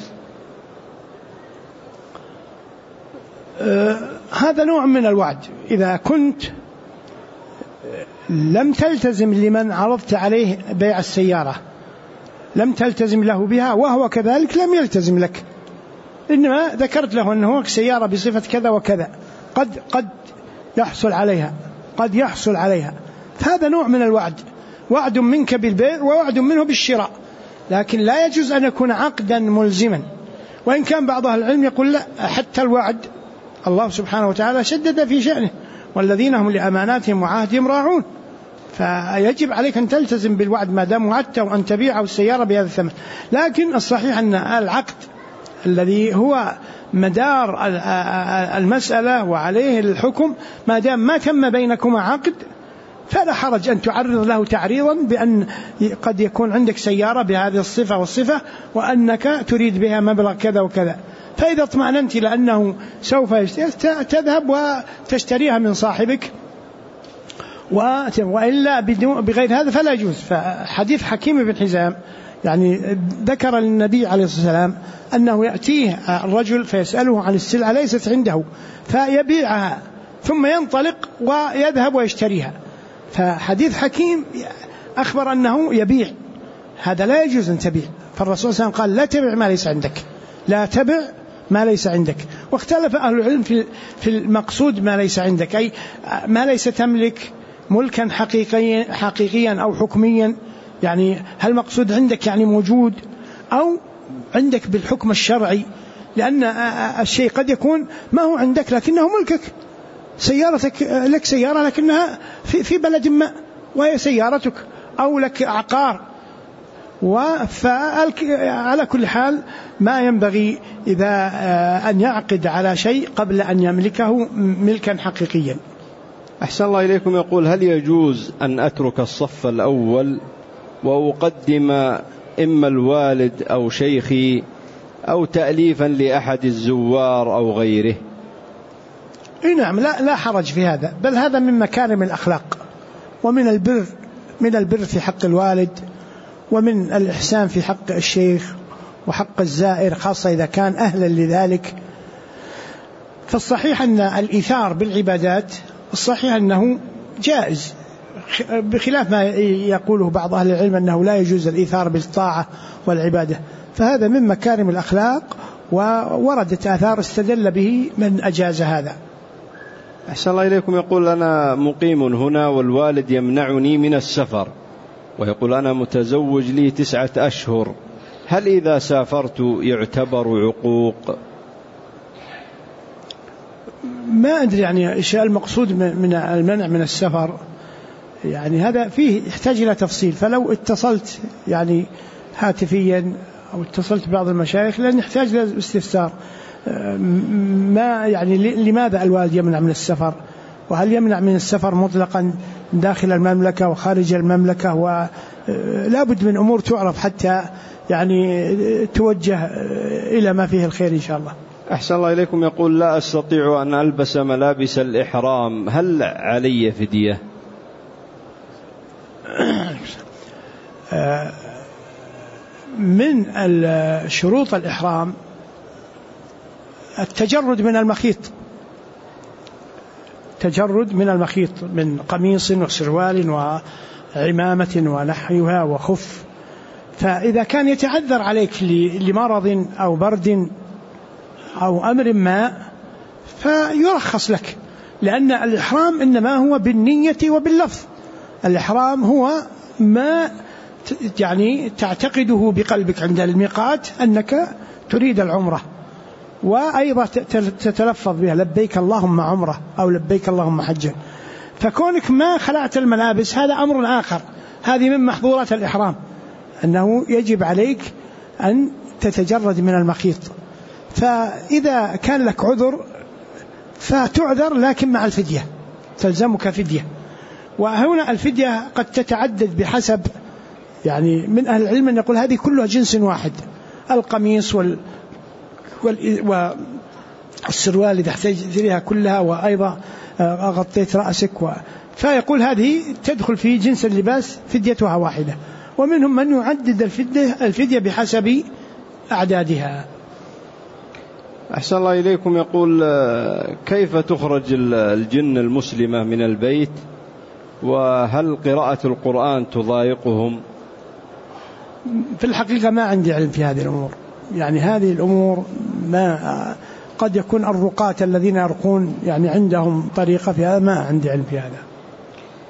هذا نوع من الوعد. إذا كنت لم تلتزم لمن عرضت عليه بيع السيارة، لم تلتزم له بها وهو كذلك لم يلتزم لك، إنما ذكرت له أنه سيارة بصفة كذا وكذا قد يحصل عليها، فهذا نوع من الوعد. وعد منك بالبيع ووعد منه بالشراء، لكن لا يجوز أن يكون عقدا ملزما. وإن كان بعض أهل العلم يقول لا، حتى الوعد الله سبحانه وتعالى شدد في شأنه، والذين هم لأماناتهم وعهدهم راعون، فيجب عليك أن تلتزم بالوعد ما دام وعدت وأن تبيع السيارة بهذا الثمن. لكن الصحيح أن العقد الذي هو مدار المسألة وعليه الحكم ما دام ما تم بينكما عقد فلا حرج أن تعرض له تعريضا بأن قد يكون عندك سيارة بهذه الصفة والصفة وأنك تريد بها مبلغ كذا وكذا، فإذا اطمأننت لأنه سوف تذهب وتشتريها من صاحبك، وإلا بغير هذا فلا يجوز. فحديث حكيم بن حزام يعني ذكر للنبي عليه الصلاة والسلام أنه يأتيه الرجل فيسأله عن السلعة ليست عنده فيبيعها ثم ينطلق ويذهب ويشتريها، فحديث حكيم أخبر أنه يبيع، هذا لا يجوز أن تبيع. فالرسول صلى الله عليه وسلم قال لا تبع ما ليس عندك، لا تبع ما ليس عندك. واختلف أهل العلم في المقصود ما ليس عندك، أي ما ليس تملك ملكا حقيقيا أو حكميا، يعني هل مقصود عندك يعني موجود أو عندك بالحكم الشرعي، لأن الشيء قد يكون ما هو عندك لكنه ملكك، سيارتك لك سيارة لكنها في بلد ما وهي سيارتك، أو لك عقار. فعلى كل حال ما ينبغي إذا أن يعقد على شيء قبل أن يملكه ملكا حقيقيا. أحسن الله إليكم. يقول هل يجوز أن أترك الصف الأول وأقدم إما الوالد أو شيخي أو تأليفا لأحد الزوار أو غيره؟ نعم، لا حرج في هذا، بل هذا من مكارم الأخلاق ومن البر، من البر في حق الوالد، ومن الإحسان في حق الشيخ وحق الزائر، خاصة إذا كان أهلا لذلك. فالصحيح أن الإيثار بالعبادات الصحيح أنه جائز، بخلاف ما يقوله بعض أهل العلم أنه لا يجوز الإيثار بالطاعة والعبادة، فهذا من مكارم الأخلاق ووردت آثار استدل به من أجاز هذا. أحسن الله إليكم. يقول أنا مقيم هنا والوالد يمنعني من السفر، ويقول أنا متزوج لي 9 أشهر، هل إذا سافرت يعتبر عقوق؟ ما أدري يعني إيش المقصود من المنع من السفر، يعني هذا فيه يحتاج إلى تفصيل. فلو اتصلت يعني هاتفيا أو اتصلت بعض المشايخ لأن يحتاج للاستفسار، ما يعني لماذا الوالد يمنع من السفر، وهل يمنع من السفر مطلقا داخل المملكة وخارج المملكة، ولا بد من أمور تعرف حتى يعني توجه إلى ما فيه الخير إن شاء الله. أحسن الله إليكم. يقول لا أستطيع أن ألبس ملابس الإحرام، هل علي فدية؟ من شروط الإحرام التجرد من المخيط، تجرد من المخيط من قميص وسروال وعمامة ونحوها وخف. فإذا كان يتعذر عليك لمرض أو برد أو أمر ما فيرخص لك، لأن الإحرام إنما هو بالنية وباللفظ. الإحرام هو ما يعني تعتقده بقلبك عند الميقات أنك تريد العمرة، وأيضا تتلفظ بها لبيك اللهم عمرة أو لبيك اللهم حجا. فكونك ما خلعت الملابس هذا أمر آخر، هذه من محظورات الإحرام، أنه يجب عليك أن تتجرد من المخيط. فإذا كان لك عذر فتعذر، لكن مع الفدية تلزمك فدية. وهنا الفدية قد تتعدد بحسب، يعني من أهل العلم أن يقول هذه كلها جنس واحد، القميص والسروال إذا احتاج إليها كلها، وأيضا غطيت رأسك فيقول هذه تدخل في جنس اللباس فديتها واحدة. ومنهم من يعدد الفدية بحسب أعدادها. أحسن الله إليكم. يقول كيف تخرج الجن المسلمة من البيت، وهل قراءة القرآن تضايقهم؟ في الحقيقة ما عندي علم في هذه الأمور، يعني هذه الأمور ما قد يكون الرقاة الذين يرقون يعني عندهم طريقة في هذا، ما عندي علم في هذا.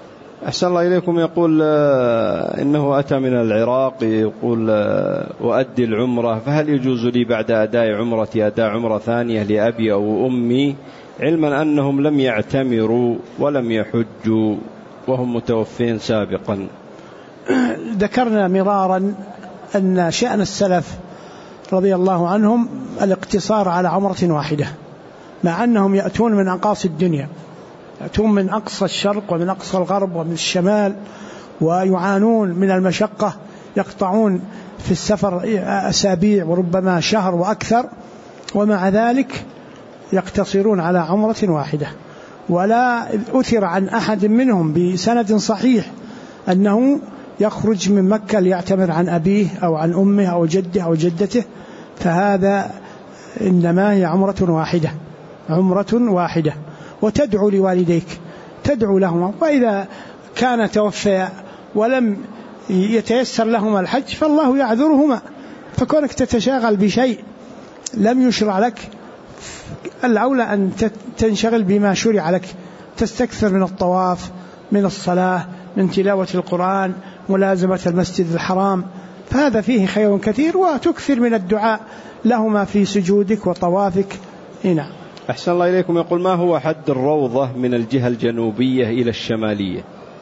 أحسن الله إليكم. يقول إنه أتى من العراق، يقول وأدي العمرة، فهل يجوز لي بعد أداء عمرتي أداء عمرة ثانية لأبي أو أمي، علما أنهم لم يعتمروا ولم يحجوا وهم متوفين سابقا؟ ذكرنا مرارا أن شأن السلف رضي الله عنهم الاقتصار على عمرة واحدة، مع أنهم يأتون من أقاصي الدنيا، يأتون من أقصى الشرق ومن أقصى الغرب ومن الشمال، ويعانون من المشقة، يقطعون في السفر أسابيع وربما شهر وأكثر، ومع ذلك يقتصرون على عمرة واحدة. ولا أثر عن أحد منهم بسند صحيح أنه يخرج من مكة ليعتمر عن أبيه أو عن أمه أو جده أو جدته، فهذا إنما هي عمرة واحدة، عمرة واحدة. وتدعو لوالديك، تدعو لهما، وإذا كان توفيا ولم يتيسر لهما الحج فالله يعذرهما، فكونك تتشاغل بشيء لم يشرع لك الأولى أن تنشغل بما شرع لك، تستكثر من الطواف، من الصلاة، من تلاوة القرآن، ملازمة المسجد الحرام، فهذا فيه خير كثير، وتكثر من الدعاء لهما في سجودك وطوافك. هنا أحسن الله إليكم. يقول ما هو حد الروضة من الجهة الجنوبية إلى الشمالية؟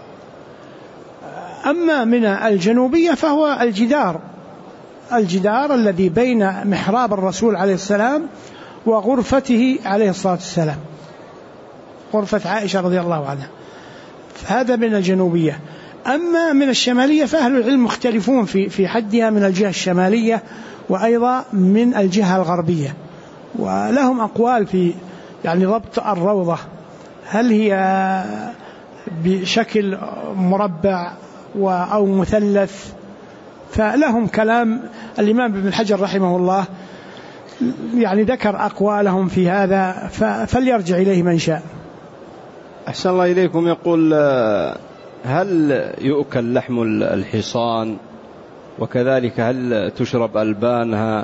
أما من الجنوبية فهو الجدار الذي بين محراب الرسول عليه السلام وغرفته عليه الصلاة والسلام، غرفة عائشة رضي الله عنها، هذا من الجنوبية. أما من الشمالية فأهل العلم مختلفون في حدها من الجهة الشمالية وأيضا من الجهة الغربية، ولهم أقوال في يعني ضبط الروضة، هل هي بشكل مربع أو مثلث، فلهم كلام. الإمام ابن حجر رحمه الله يعني ذكر أقوالهم في هذا، فليرجع إليه من شاء. أحسن الله إليكم. يقول هل يؤكل لحم الحصان، وكذلك هل تشرب ألبانها،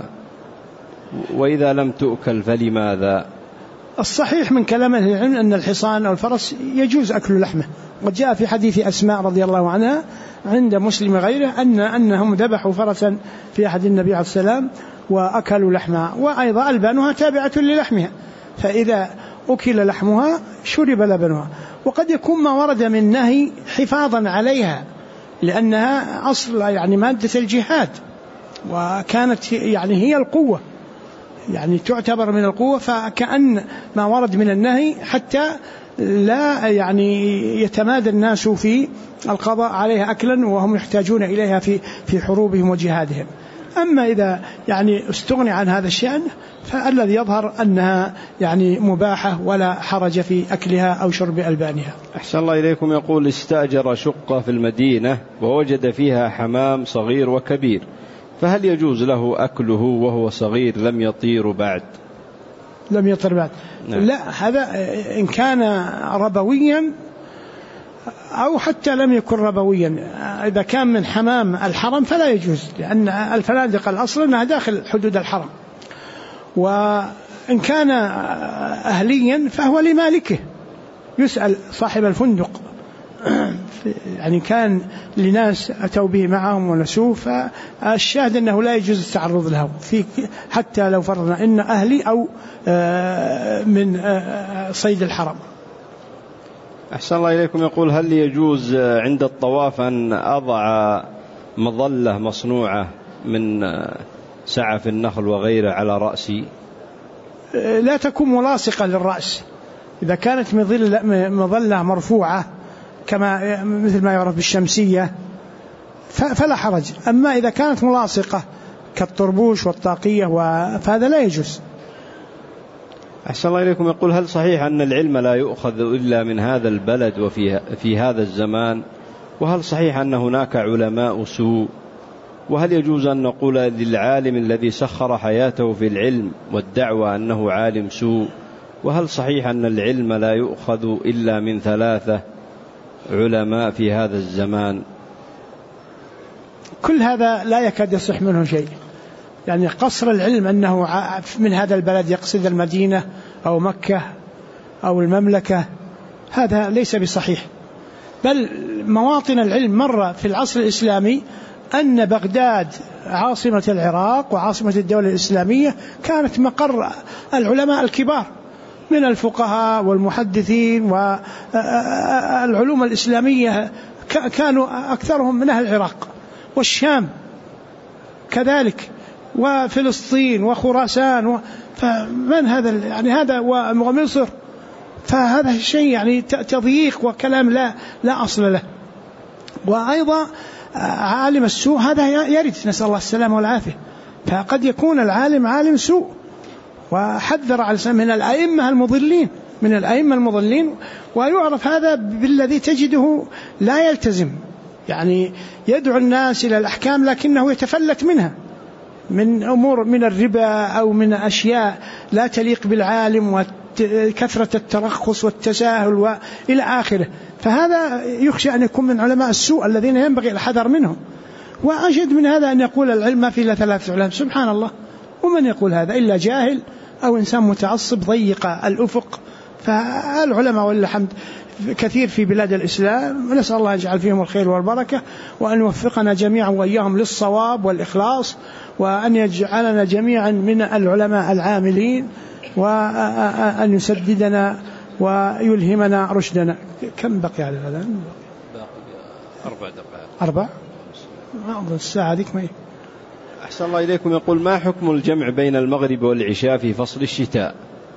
وإذا لم تؤكل فلماذا؟ الصحيح من كلام أهل العلم أن الحصان أو الفرس يجوز أكل لحمه، وقد جاء في حديث أسماء رضي الله عنها عند مسلم غيره أنهم ذبحوا فرسا في أحد النبي عليه السلام وأكلوا لحمها، وأيضا ألبانها تابعة للحمها، فإذا أكل لحمها شرب لبنها. وقد يكون ما ورد من نهي حفاظا عليها، لأنها أصل يعني مادة الجهاد، وكانت يعني هي القوة، يعني تعتبر من القوة، فكأن ما ورد من النهي حتى لا يعني يتمادى الناس في القضاء عليها أكلا وهم يحتاجون إليها في حروبهم وجهادهم. أما إذا يعني استغني عن هذا الشأن فالذي يظهر أنها يعني مباحة ولا حرج في أكلها أو شرب ألبانها. أحسن الله إليكم. يقول استأجر شقة في المدينة ووجد فيها حمام صغير وكبير، فهل يجوز له أكله وهو صغير لم يطير بعد؟ لم يطير بعد؟ نعم. لا، هذا إن كان ربويا أو حتى لم يكن ربويا، إذا كان من حمام الحرم فلا يجوز، لأن الفنادق الأصل أنها داخل حدود الحرم. وإن كان أهليا فهو لمالكه، يسأل صاحب الفندق، يعني كان لناس أتوا به معهم ونسوه، فالشاهد أنه لا يجوز التعرض له حتى لو فرضنا إن أهلي أو من صيد الحرم. أحسن الله إليكم. يقول هل يجوز عند الطواف أن أضع مظلة مصنوعة من سعف النخل وغيره على رأسي؟ لا تكون ملاصقة للرأس، إذا كانت مظلة مرفوعة كما مثل ما يعرف بالشمسية فلا حرج، أما إذا كانت ملاصقة كالطربوش والطاقية فهذا لا يجوز. أحسن الله إليكم. يقول هل صحيح أن العلم لا يؤخذ إلا من هذا البلد وفي هذا الزمان، وهل صحيح أن هناك علماء سوء، وهل يجوز أن نقول للعالم الذي سخر حياته في العلم والدعوة أنه عالم سوء، وهل صحيح أن العلم لا يؤخذ إلا من 3 علماء في هذا الزمان؟ كل هذا لا يكاد يصح منه شيء، يعني قصر العلم أنه من هذا البلد يقصد المدينة أو مكة أو المملكة، هذا ليس بصحيح، بل مواطن العلم مرة في العصر الإسلامي أن بغداد عاصمة العراق وعاصمة الدولة الإسلامية كانت مقر العلماء الكبار من الفقهاء والمحدثين والعلوم الإسلامية، كانوا أكثرهم من أهل العراق والشام كذلك وفلسطين وخراسان فمن هذا يعني هذا ومصر. فهذا الشيء يعني تضييق وكلام لا أصل له. وأيضا عالم السوء هذا يرد، نسأل الله السلامة والعافية. فقد يكون العالم عالم سوء، وحذر على من الأئمة المضلين ويعرف هذا بالذي تجده لا يلتزم، يعني يدعو الناس إلى الأحكام لكنه يتفلت منها من أمور من الربا أو من أشياء لا تليق بالعالم وكثرة الترخص والتساهل وإلى آخره. فهذا يخشى أن يكون من علماء السوء الذين ينبغي الحذر منهم. وأشد من هذا أن يقول العلم ما في إلا 3 علماء، سبحان الله، ومن يقول هذا إلا جاهل أو إنسان متعصب ضيق الأفق. فالعلماء والله الحمد كثير في بلاد الإسلام، ونسأل الله يجعل فيهم الخير والبركة، وأن يوفقنا جميعا وإياهم للصواب والإخلاص، وأن يجعلنا جميعا من العلماء العاملين، وأن يسددنا ويلهمنا رشدنا. كم بقي على هذا؟ 4 دقائق. 4 ما أظن الساعة ذيك ما. أحسن الله إليكم. يقول: ما حكم الجمع بين المغرب والعشاء في فصل الشتاء؟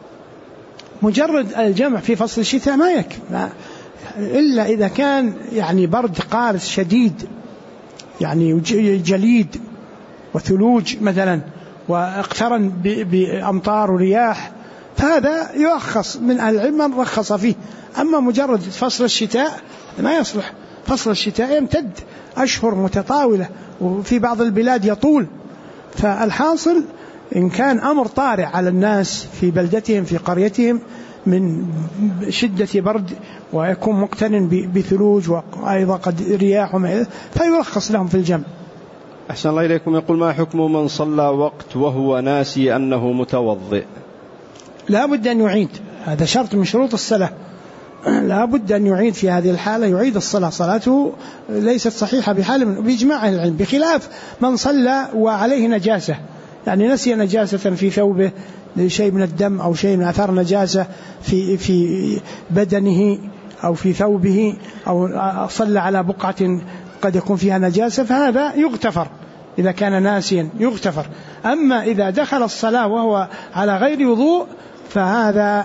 مجرد الجمع في فصل الشتاء ما يكفي، إلا إذا كان يعني برد قارس شديد، يعني جليد وثلوج مثلا، واقترن بأمطار ورياح، فهذا يرخص من أهل العلم من رخص فيه. أما مجرد فصل الشتاء ما يصلح. فصل الشتاء يمتد أشهر متطاولة، وفي بعض البلاد يطول. فالحاصل إن كان أمر طارئ على الناس في بلدتهم في قريتهم من شدة برد ويكون مقترن بثلوج وأيضا قد رياح فيرخص لهم في الجمع. أحسن الله إليكم. يقول: ما حكم من صلى وقت وهو ناسي أنه متوضئ؟ لا بد أن يعيد، هذا شرط من شروط الصلاة، لا بد أن يعيد في هذه الحالة، يعيد الصلاة، صلاته ليست صحيحة بحال بإجماع العلم، بخلاف من صلى وعليه نجاسة، يعني نسي نجاسة في ثوبه، شيء من الدم أو شيء من أثار نجاسة في بدنه أو في ثوبه، أو صلى على بقعة قد يكون فيها نجاسة، فهذا يغتفر إذا كان ناسيا يغتفر. أما إذا دخل الصلاة وهو على غير وضوء فهذا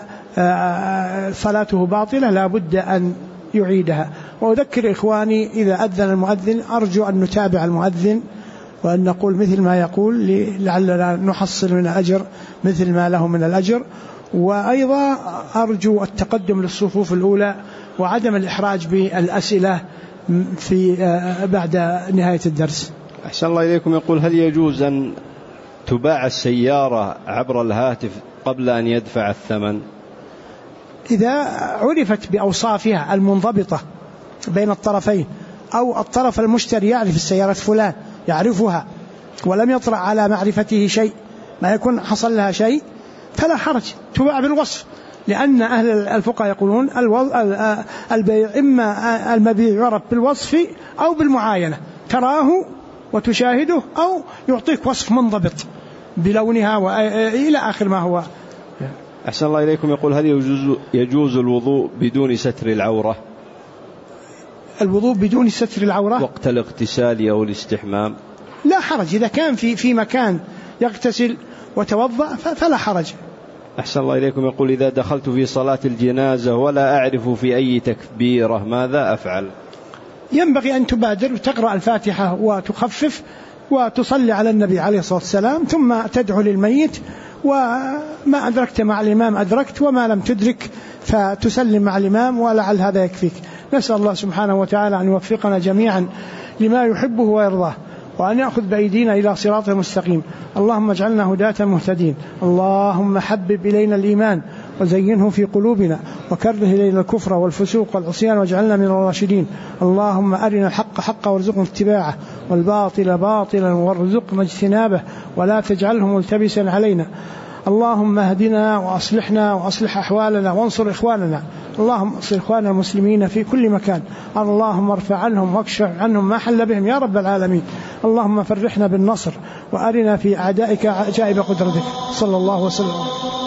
صلاته باطلة، لا بد أن يعيدها. وأذكر إخواني إذا أذن المؤذن أرجو أن نتابع المؤذن وأن نقول مثل ما يقول لعلنا نحصل من الأجر مثل ما له من الأجر. وأيضا أرجو التقدم للصفوف الأولى وعدم الإحراج بالأسئلة في بعد نهاية الدرس. أحسن الله إليكم. يقول: هل يجوز أن تباع السيارة عبر الهاتف قبل أن يدفع الثمن؟ إذا عرفت بأوصافها المنضبطة بين الطرفين، أو الطرف المشتري يعرف السيارة فلان يعرفها ولم يطرأ على معرفته شيء، ما يكون حصل لها شيء، فلا حرج، تباع بالوصف. لأن أهل الفقه يقولون البيع إما المبيع يعرف بالوصف أو بالمعاينة، تراه وتشاهده، أو يعطيك وصف منضبط بلونها وإلى آخر ما هو. أحسن الله إليكم. يقول: هل يجوز الوضوء بدون ستر العورة؟ الوضوء بدون ستر العورة وقت الاغتسال أو الاستحمام؟ لا حرج، إذا كان في مكان يغتسل وتوضأ فلا حرج. أحسن الله إليكم. يقول: إذا دخلت في صلاة الجنازة ولا أعرف في أي تكبيرة ماذا أفعل؟ ينبغي أن تبادر وتقرأ الفاتحة وتخفف وتصلي على النبي عليه الصلاة والسلام، ثم تدعو للميت، وما أدركت مع الإمام أدركت، وما لم تدرك فتسلم مع الإمام، ولعل هذا يكفيك. نسأل الله سبحانه وتعالى أن يوفقنا جميعا لما يحبه ويرضاه، وأن يأخذ بأيدينا إلى صراط مستقيم. اللهم اجعلنا هداة مهتدين. اللهم حبب إلينا الإيمان وزينه في قلوبنا، وكره إلينا الكفر والفسوق والعصيان واجعلنا من الراشدين. اللهم أرنا الحق حقا وارزقنا اتباعه، والباطل باطلا وارزقنا اجتنابه، ولا تجعله ملتبسا علينا. اللهم اهدنا وأصلحنا وأصلح أحوالنا وانصر إخواننا، اللهم انصر إخواننا المسلمين في كل مكان، اللهم ارفع عنهم واكشف عنهم ما حل بهم يا رب العالمين. اللهم فرحنا بالنصر وأرنا في أعدائك عجائب قدرتك. صلى الله وسلم.